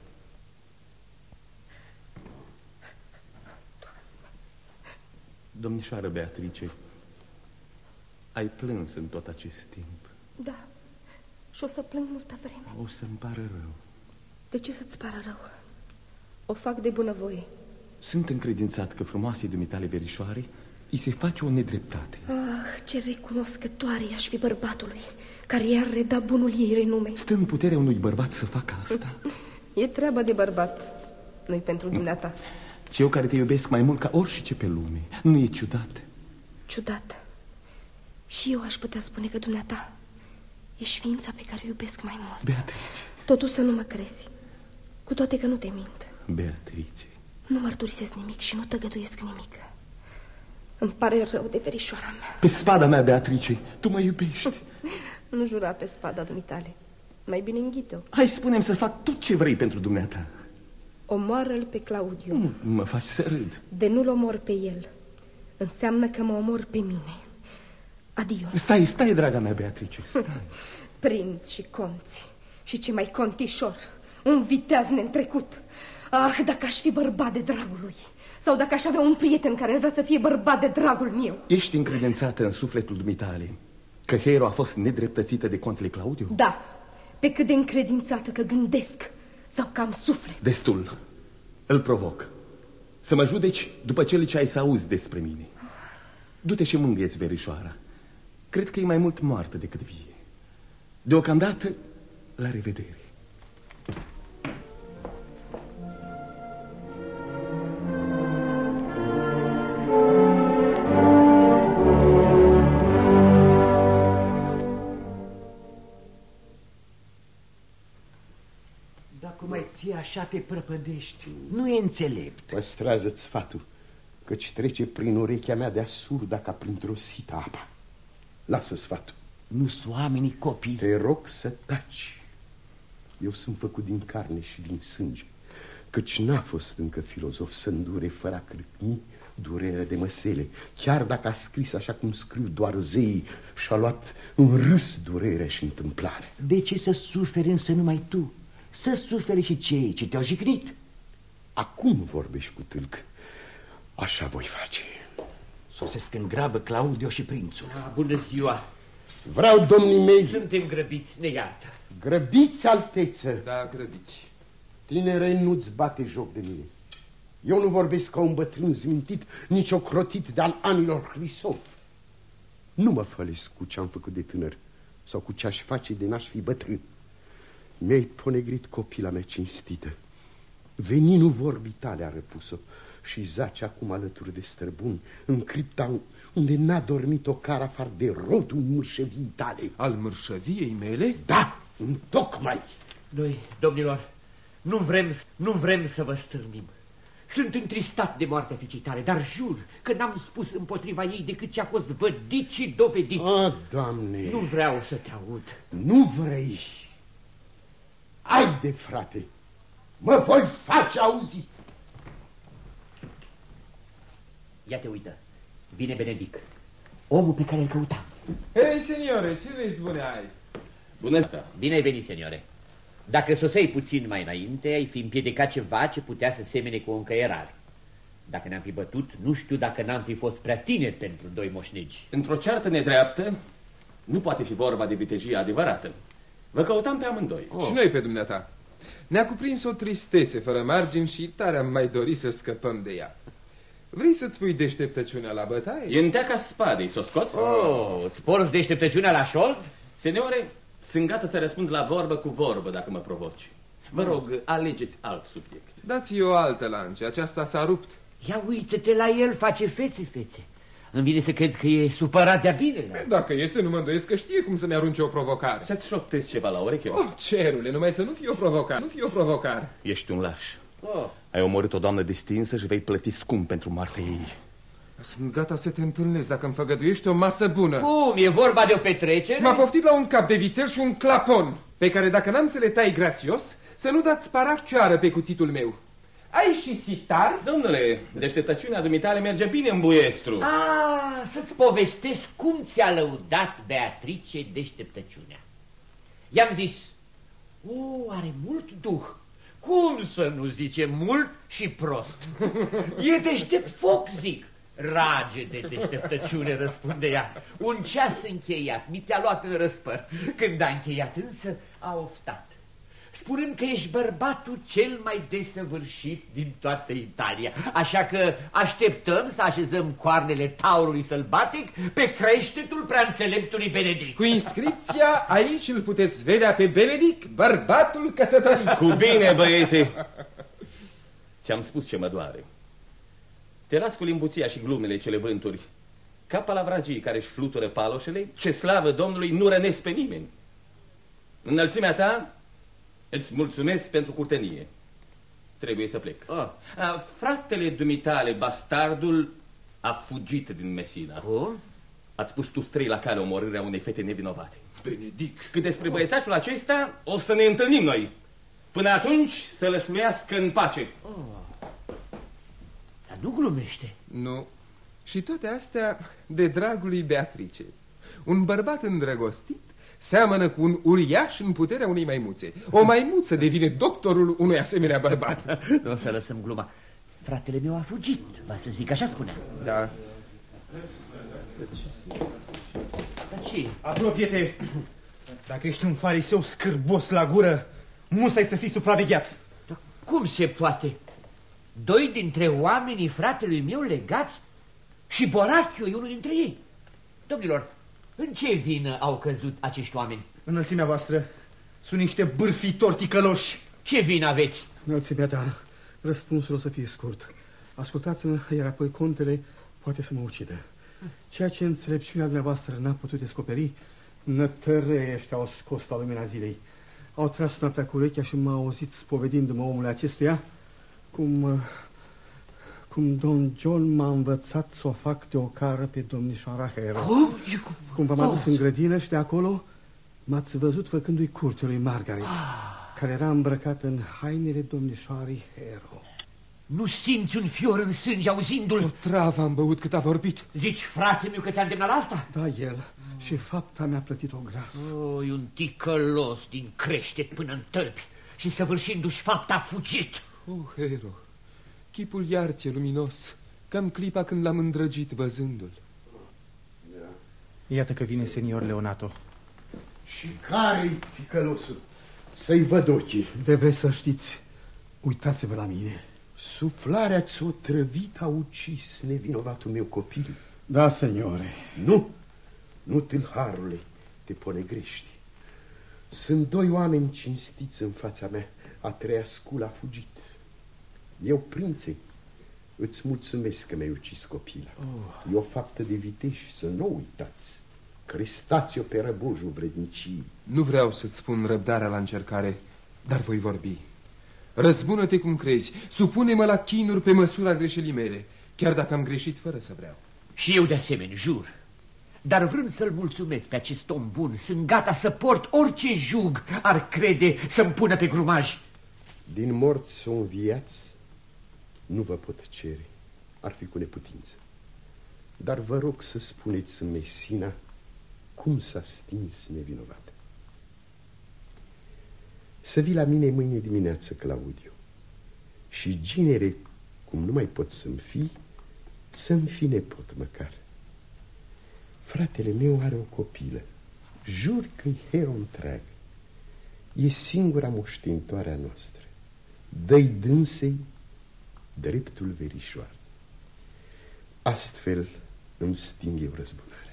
Speaker 9: Domnișoară Beatrice, ai plâns în tot acest timp.
Speaker 7: Da, și o să plâng multă vreme.
Speaker 9: O să-mi pară rău.
Speaker 7: De ce să-ți pară rău? O fac de bunăvoie.
Speaker 9: Sunt încredințat că frumoasei dumitale verișoare îi se face o nedreptate.
Speaker 7: Ah, ce recunoscătoare i-aș fi bărbatului care i-ar reda bunul ei renume.
Speaker 9: Stă în puterea unui bărbat să facă asta?
Speaker 7: E treaba de bărbat, nu-i pentru dumneata.
Speaker 9: Și eu care te iubesc mai mult ca orice pe lume, nu e ciudat?
Speaker 7: Ciudat. Și eu aș putea spune că dumneata ești ființa pe care o iubesc mai mult.
Speaker 9: Beatrice.
Speaker 7: Totuși să nu mă crezi, cu toate că nu te mint.
Speaker 9: Beatrice.
Speaker 7: Nu mărturisesc nimic și nu tăgăduiesc nimic. Îmi pare rău de verișoara mea.
Speaker 9: Pe spada mea, Beatrice, tu mă iubești.
Speaker 7: Nu jura pe spada dumitale. Mai bine înghite-o.
Speaker 9: Hai, spune-mi să fac tot ce vrei pentru dumneata.
Speaker 7: Omoară-l pe Claudiu.
Speaker 9: Mă faci să râd.
Speaker 7: De nu-l omor pe el înseamnă că mă omor pe mine. Adio.
Speaker 9: Stai, draga mea, Beatrice, stai.
Speaker 7: Prinți și conți și ce mai contișor, un viteaz neîntrecut. Ah, dacă aș fi bărbat de dragul lui, sau dacă aș avea un prieten care vrea să fie bărbat de dragul meu.
Speaker 9: Ești încredințată în sufletul dumitale că Hero a fost nedreptățită de contele Claudiu?
Speaker 7: Da, pe cât de încredințată că gândesc sau că am suflet.
Speaker 9: Destul, îl provoc. Să mă judeci după cele ce ai să auzi despre mine. Du-te și mângâie-ți verișoara. Cred că e mai mult moartă decât vie. Deocamdată, la revedere.
Speaker 12: Dacă mai ții așa te prăpădești, nu e înțelept.
Speaker 6: Păstrează-ți sfatul, căci trece prin urechea mea de asurda ca printr-o sită apa. Lasă sfatul.
Speaker 12: Nu-s oamenii copii.
Speaker 6: Te rog să taci. Eu sunt făcut din carne și din sânge, căci n-a fost încă filozof să îndure fără a cârpni durerea de măsele, chiar dacă a scris așa cum scriu doar zeii și-a luat în râs durerea și întâmplarea.
Speaker 12: De ce să suferi însă numai tu? Să suferi și cei ce te-au jignit.
Speaker 6: Acum vorbești cu tâlc. Așa voi face.
Speaker 12: Sosesc în grabă Claudio și prințul.
Speaker 18: Bună ziua!
Speaker 6: Vreau, domnii mei...
Speaker 18: Suntem grăbiți, ne iartă.
Speaker 6: Grăbiți, alteță!
Speaker 11: Da, grăbiți.
Speaker 6: Tinere, nu-ți bate joc de mine. Eu nu vorbesc ca un bătrân zmintit, nici ocrotit de-al anilor Hrisov. Nu mă fălesc cu ce-am făcut de tânăr sau cu ce-aș face de n-aș fi bătrân. Mi-ai ponegrit copila mea cinstită. Veninul vorbii tale a răpus-o și zace acum alături de stărbuni, în cripta unde n-a dormit o cară afară de rodul mârșăviei tale.
Speaker 11: Al mârșăviei mele?
Speaker 6: Da, întocmai.
Speaker 18: Noi, domnilor, nu vrem să vă stârnim. Sunt întristat de moartea fiicei tale, dar jur că n-am spus împotriva ei decât ce a fost vădit și dovedit.
Speaker 6: Doamne!
Speaker 18: Nu vreau să te aud.
Speaker 6: Nu vrei. Haide, frate, mă voi face auzit.
Speaker 18: Ia te uită, vine Benedict, omul pe care îl căutam.
Speaker 11: Hei, seniore, ce vești bune ai?
Speaker 8: Bună! Bine ai venit, seniore. Dacă soseai puțin mai înainte, ai fi împiedicat ceva ce putea să semene cu o încăierare. Dacă ne-am fi bătut, nu știu dacă n-am fi fost prea tineri pentru doi moșnegi.
Speaker 9: Într-o ceartă nedreaptă, nu poate fi vorba de vitejie adevărată. Vă căutam pe amândoi.
Speaker 11: Și noi pe dumneata. Ne-a cuprins o tristețe fără margini și tare am mai dorit să scăpăm de ea. Vrei să-ți pui deșteptăciunea la bătaie?
Speaker 9: E în teaca spadei, s-o scot?
Speaker 8: Sporți deșteptăciunea la șold?
Speaker 9: Seniore, sunt gata să răspund la vorbă cu vorbă dacă mă provoci. Vă rog, alegeți alt subiect.
Speaker 11: Dați-i o altă lance, aceasta s-a rupt.
Speaker 18: Ia uite-te la el, face fețe. Îmi vine să cred că e supărat de-a binele.
Speaker 11: Dacă este, nu mă îndoiesc că știe cum să-mi arunce o provocare.
Speaker 9: Să-ți șoptezi ceva la ureche?
Speaker 11: Cerule, numai să nu fie o provocare. Nu fie o provocare.
Speaker 9: Ești un laș. Ai omorât o doamnă distinsă și vei plăti scump pentru moartea ei.
Speaker 11: Sunt gata să te întâlnesc dacă îmi făgăduiești o masă bună.
Speaker 18: Cum? E vorba de o petrecere?
Speaker 11: M-a poftit la un cap de vițel și un clapon, pe care dacă n-am să le tai grațios, să nu dați paracioară pe cuțitul meu. Ai și sitar?
Speaker 9: Domnule, deșteptăciunea dumitale merge bine în buiestru.
Speaker 18: Să-ți povestesc cum ți-a lăudat Beatrice deșteptăciunea. I-am zis, are mult duh. Cum să nu zice mult și prost? E deștept foc, zic. Rage de deșteptăciune, răspunde ea. Un ceas încheiat, mi te-a luat în răspăr. Când a încheiat însă, a oftat, spunând că ești bărbatul cel mai desăvârșit din toată Italia. Așa că așteptăm să așezăm coarnele taurului sălbatic pe creștetul preaînțeleptului Benedict.
Speaker 11: Cu inscripția, aici îl puteți vedea pe Benedict, bărbatul căsătorit.
Speaker 9: Cu bine, băiete! Ți-am spus ce mă doare. Te las cu limbuția și glumele cele vânturi. Ca palavragii care își flutură paloșele, ce slavă Domnului, nu rănesc pe nimeni. Înălțimea ta, îți mulțumesc pentru curtenie. Trebuie să plec. Fratele dumitale, bastardul, a fugit din Messina. Ați pus tu străi la cale omorârea unei fete nevinovate.
Speaker 11: Benedict.
Speaker 9: Cât despre băiețașul acesta, o să ne întâlnim noi. Până atunci, să lășluiască în pace.
Speaker 18: Dar nu glumește.
Speaker 11: Nu. Și toate astea de dragul lui Beatrice. Un bărbat îndrăgostit seamănă cu un uriaș în puterea unei maimuțe. O maimuță devine doctorul unui asemenea bărbat.
Speaker 18: Nu o să lăsăm gluma. Fratele meu a fugit, va să zic, așa spunea.
Speaker 11: Da.
Speaker 18: Dar ce?
Speaker 3: Apropie-te. Dacă ești un fariseu scârbos la gură, musai să fii supravegheat.
Speaker 18: Dar cum se poate? Doi dintre oamenii fratelui meu legați și Borachiu e unul dintre ei. Domnilor, în ce vină au căzut acești oameni?
Speaker 20: Înălțimea voastră, sunt niște bârfitori ticăloși.
Speaker 18: Ce vină aveți?
Speaker 13: Înălțimea ta, răspunsul o să fie scurt. Ascultați-mă, iar apoi contele poate să mă ucidă. Ceea ce înțelepciunea dumneavoastră n-a putut descoperi, nătărăi ăștia au scos la lumina zilei. Au tras noaptea cu urechea și m-au auzit spovedindu-mă omului acestuia cum Don John m-a învățat să o fac de ocară pe domnișoara Hero. Cum v-am adus în grădină și de acolo m-ați văzut făcându-i curte lui Margaret, care era îmbrăcată în hainele domnișoarei Hero.
Speaker 18: Nu simți un fior în sânge auzindu-l?
Speaker 11: O travă am băut cât a vorbit.
Speaker 18: Zici, frate meu, că te-a îndemnat la asta?
Speaker 13: Da, el. Și fapta mi-a plătit-o gras.
Speaker 18: E un ticălos din creștet până în tălpi și săvârșindu-și fapta a fugit.
Speaker 11: Hero, chipul iar ți-e luminos, cam clipa când l-am îndrăgit văzându-l.
Speaker 20: Iată că vine senior Leonato.
Speaker 6: Și care-i ticălosul? Să-i văd ochii.
Speaker 13: Trebuie să știți, uitați-vă la mine.
Speaker 6: Suflarea ți-o trăvit, a ucis nevinovatul meu copil.
Speaker 13: Da, seniore.
Speaker 6: Nu, tâlharule, te ponegrești. Sunt doi oameni cinstiți în fața mea. A treia sculă a fugit. Eu, prințe, îți mulțumesc că mi-ai ucis copila. E o faptă de viteși, să nu uitați. Crestați-o pe răbojul vrednicii.
Speaker 11: Nu vreau să-ți spun răbdarea la încercare, dar voi vorbi. Răzbună-te cum crezi, supune-mă la chinuri pe măsura greșelii mele, chiar dacă am greșit fără să vreau.
Speaker 18: Și eu de asemenea, jur. Dar vrând să-l mulțumesc pe acest om bun, sunt gata să port orice jug ar crede să-mi pună pe grumaj.
Speaker 6: Din morți sau înviați, nu vă pot cere, ar fi cu neputință. Dar vă rog să spuneți în Messina cum s-a stins nevinovată. Să vii la mine mâine dimineață, Claudiu, și ginere, cum nu mai pot să-mi fii, să-mi fi nepot măcar. Fratele meu are o copilă, jur că-i Hero întreagă. E singura moștenitoare a noastră. Dă-i dânsei dreptul verișoar. Astfel îmi sting eu răzbunarea.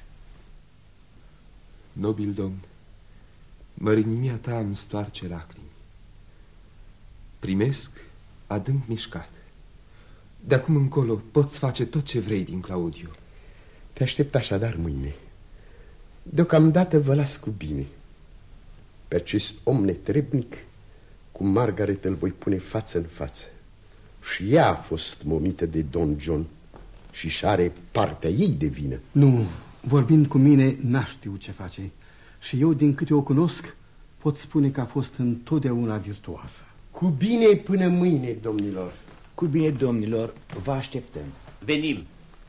Speaker 11: Nobil domn, mărinimia ta îmi stoarce lacrimi. Primesc adânc mișcat. De acum încolo poți face tot ce vrei din Claudiu.
Speaker 6: Te aștept așadar mâine. Deocamdată vă las cu bine. Pe acest om netrebnic, cu Margaret îl voi pune față în față. Și ea a fost momită de Don John și are partea ei de vină.
Speaker 13: Nu, vorbind cu mine, n-a știut ce face. Și eu, din câte o cunosc, pot spune că a fost întotdeauna virtuoasă.
Speaker 6: Cu bine până mâine, domnilor.
Speaker 12: Cu bine, domnilor, vă așteptăm.
Speaker 18: Venim.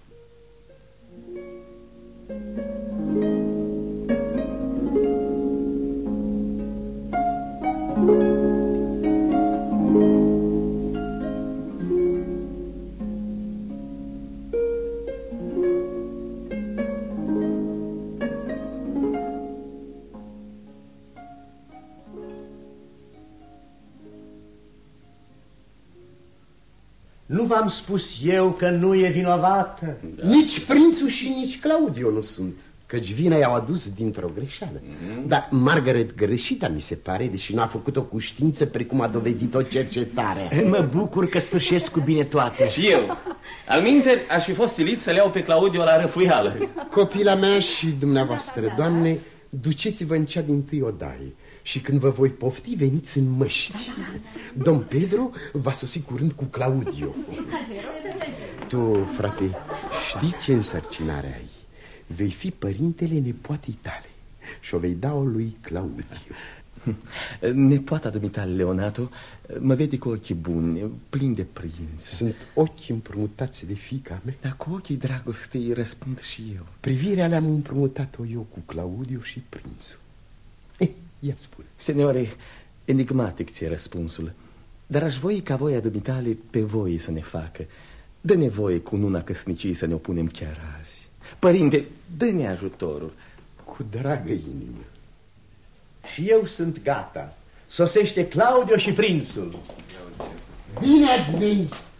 Speaker 17: Nu v-am spus eu că nu e vinovată?
Speaker 6: Da. Nici prințul și nici Claudiu nu sunt, căci vina i-au adus dintr-o greșeală. Dar Margaret greșită mi se pare, deși n-a făcut-o cu știință precum a dovedit-o cercetarea.
Speaker 12: Mă bucur că sfârșesc cu bine toate.
Speaker 9: Și eu. Alminteri, aș fi fost silit să le iau pe Claudiu la răfuială.
Speaker 6: Copila mea și dumneavoastră, doamne, duceți-vă în cea dintâi odaie. Și când vă voi pofti, veniți în măști. Domn Pedro va sosi curând cu Claudiu. Tu, frate, știi ce însărcinare ai? Vei fi părintele nepoatei tale și o vei da lui Claudiu.
Speaker 9: Nepoata dumitale, Leonato, mă vede cu ochii buni, plini de prinț.
Speaker 6: Sunt ochi împrumutați de fiica mea.
Speaker 9: Dar cu ochii dragostei răspund și eu.
Speaker 6: Privirea le-am împrumutat-o eu cu Claudiu și prințul. Ia spune.
Speaker 9: Seniore, enigmatic ți-e răspunsul, dar aș voi ca voia dumitale pe voi să ne facă. Dă nevoie cu una căsnicii să ne opunem chiar azi. Părinte, dă-ne ajutorul.
Speaker 6: Cu dragă inimă.
Speaker 17: Și eu sunt gata. Sosește Claudiu și prințul.
Speaker 6: Bine ați venit!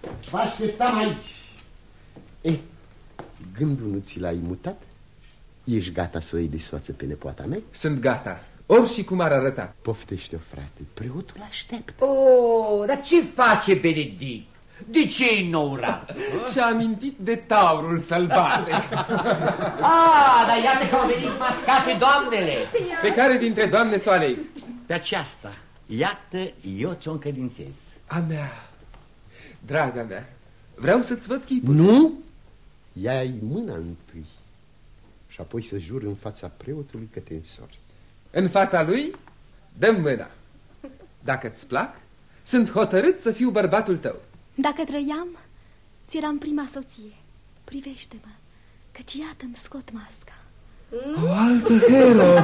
Speaker 6: Vă așteptam aici. Gândul nu ți l-ai mutat? Ești gata să o iei de soață pe nepoata mea?
Speaker 11: Sunt gata, ori și cum ar arăta.
Speaker 6: Poftește-o, frate, preotul așteaptă.
Speaker 18: Oh, dar ce face Benedict? De ce-i nourat?
Speaker 11: Și-a amintit de taurul sălbatic.
Speaker 18: Dar iată că au venit mascate doamnele.
Speaker 11: Pe care dintre doamne s-o aleg?
Speaker 12: Pe aceasta, iată, eu ți-o încredințez.
Speaker 11: A mea, draga mea, vreau să-ți văd chipul.
Speaker 6: Nu? Ia-i mâna întâi și apoi să jur în fața preotului că te însori.
Speaker 11: În fața lui, dăm mâna. Dacă-ți plac, sunt hotărât să fiu bărbatul tău.
Speaker 10: Dacă trăiam, ți eram prima soție. Privește-mă, căci iată-mi scot masca.
Speaker 11: O altă Hero!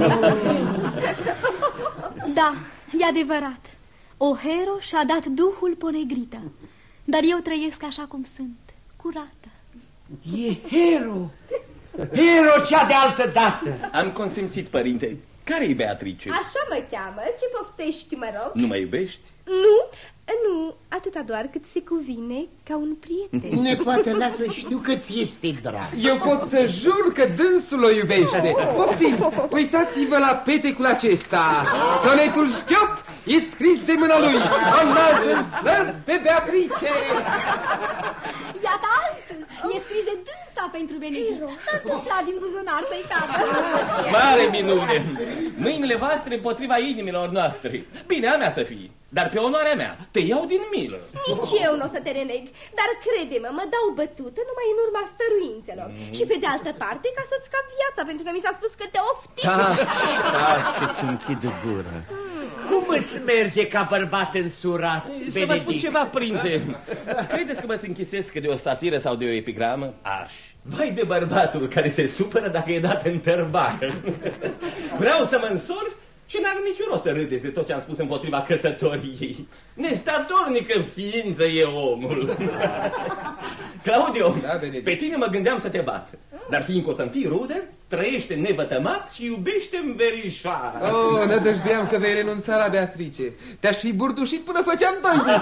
Speaker 10: Da, e adevărat. O Hero și-a dat duhul ponegrită. Dar eu trăiesc așa cum sunt, curată.
Speaker 18: E Hero! Hero cea de altă dată!
Speaker 9: Am consimțit, părinte. Care-i Beatrice?
Speaker 7: Așa mă cheamă. Ce poftești, mă rog?
Speaker 9: Nu mă iubești?
Speaker 7: Nu, atâta doar cât se cuvine ca un prieten.
Speaker 6: Nepoate, lasă, știu că ți este drag.
Speaker 11: Eu pot să jur că dânsul o iubește. Poftim, uitați-vă la petecul acesta. Sonetul șchiop e scris de mâna lui. Înalță-n pe Beatrice.
Speaker 10: Iată altul, e scris de dânsa pentru Benedict. S-a întâmplat din buzunar să-i cadă.
Speaker 9: Mare minune! Mâinile voastre împotriva inimilor noastre. Bine, a mea să fie, dar pe onoarea mea te iau din milă.
Speaker 7: Nici eu nu o să te reneg, dar crede-mă, mă dau bătută numai în urma stăruințelor. Și pe de altă parte ca să-ți scap viața, pentru că mi s-a spus că te oftici.
Speaker 12: Ce-ți închid gură.
Speaker 18: Cum îți merge ca bărbat însurat, Benedict?
Speaker 9: Să vă spun ceva, prințe. Credeți că mă se închisesc de o satiră sau de o epigramă? Aș. Vai de bărbatul care se supără dacă e dat în tărbacă. Vreau să mă însor și n-ar niciun rost să râdeți de tot ce am spus împotriva căsătoriei. Nestatornică ființă e omul. Claudio, da, pe tine mă gândeam să te bat. Dar fiindcă o să-mi fii rudă, trăiește nevătămat și iubește-mi verișoara.
Speaker 11: Oh, nădăjdeam că vei renunța la Beatrice. Te-aș fi burdușit până făceam doi.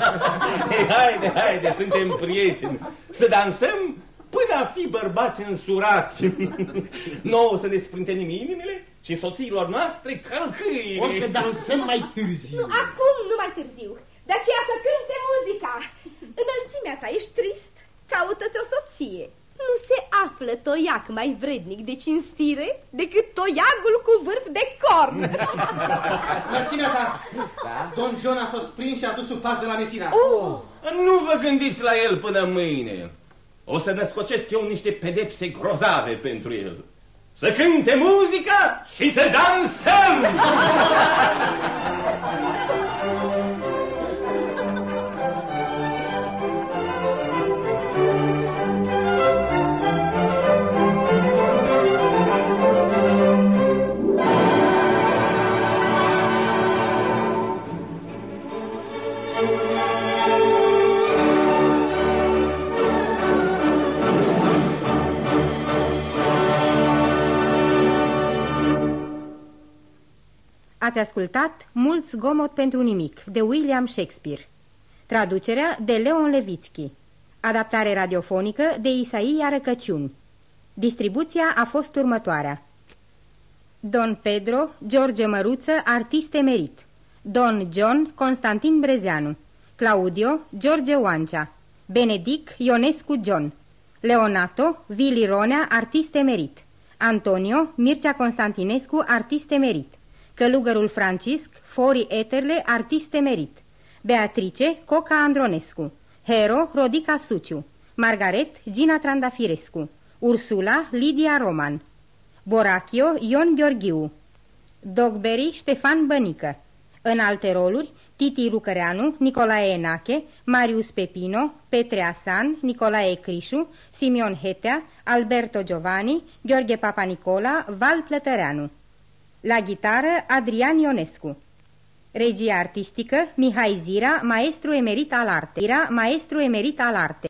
Speaker 9: Haide, suntem prieteni. Să dansăm până a fi bărbați însurați. Nouă să ne sprintenim inimile și soțiilor noastre călcâi.
Speaker 6: O să dansăm mai târziu.
Speaker 7: Nu, acum nu mai târziu. De aceea să cânte muzica. Înălțimea ta, ești trist? Caută-ți o soție. Nu se află toiac mai vrednic de cinstire decât toiagul cu vârf de corn.
Speaker 20: Înălțimea ta, Don John a fost prins și a dus o pază la Messina.
Speaker 9: Nu vă gândiți la el până mâine. O să născocesc eu niște pedepse grozave pentru el. Să cânte muzica și să dansăm!
Speaker 21: Ați ascultat Mult zgomot pentru nimic, de William Shakespeare. Traducerea de Leon Levitsky. Adaptare radiofonică de Isaia Răcăciun. Distribuția a fost următoarea: Don Pedro, George Măruță, artist emerit. Don John, Constantin Brezeanu. Claudio, George Oancea. Benedict, Ionescu John. Leonato, Vili Ronea, artist emerit. Antonio, Mircea Constantinescu, artist emerit. Călugărul Francisc, Fori Eterle, artist emerit. Beatrice, Coca Andronescu. Hero, Rodica Suciu. Margaret, Gina Trandafirescu. Ursula, Lidia Roman. Borachio, Ion Gheorghiu. Dogberry, Ștefan Bănică. În alte roluri, Titi Lucăreanu, Nicolae Enache, Marius Pepino, Petre Asan, Nicolae Crișu, Simion Hetea, Alberto Giovanni, Gheorghe Papanicola, Val Plătăreanu. La gitară, Adrian Ionescu. Regia artistică, Mihai Zira, maestru emerit al artei.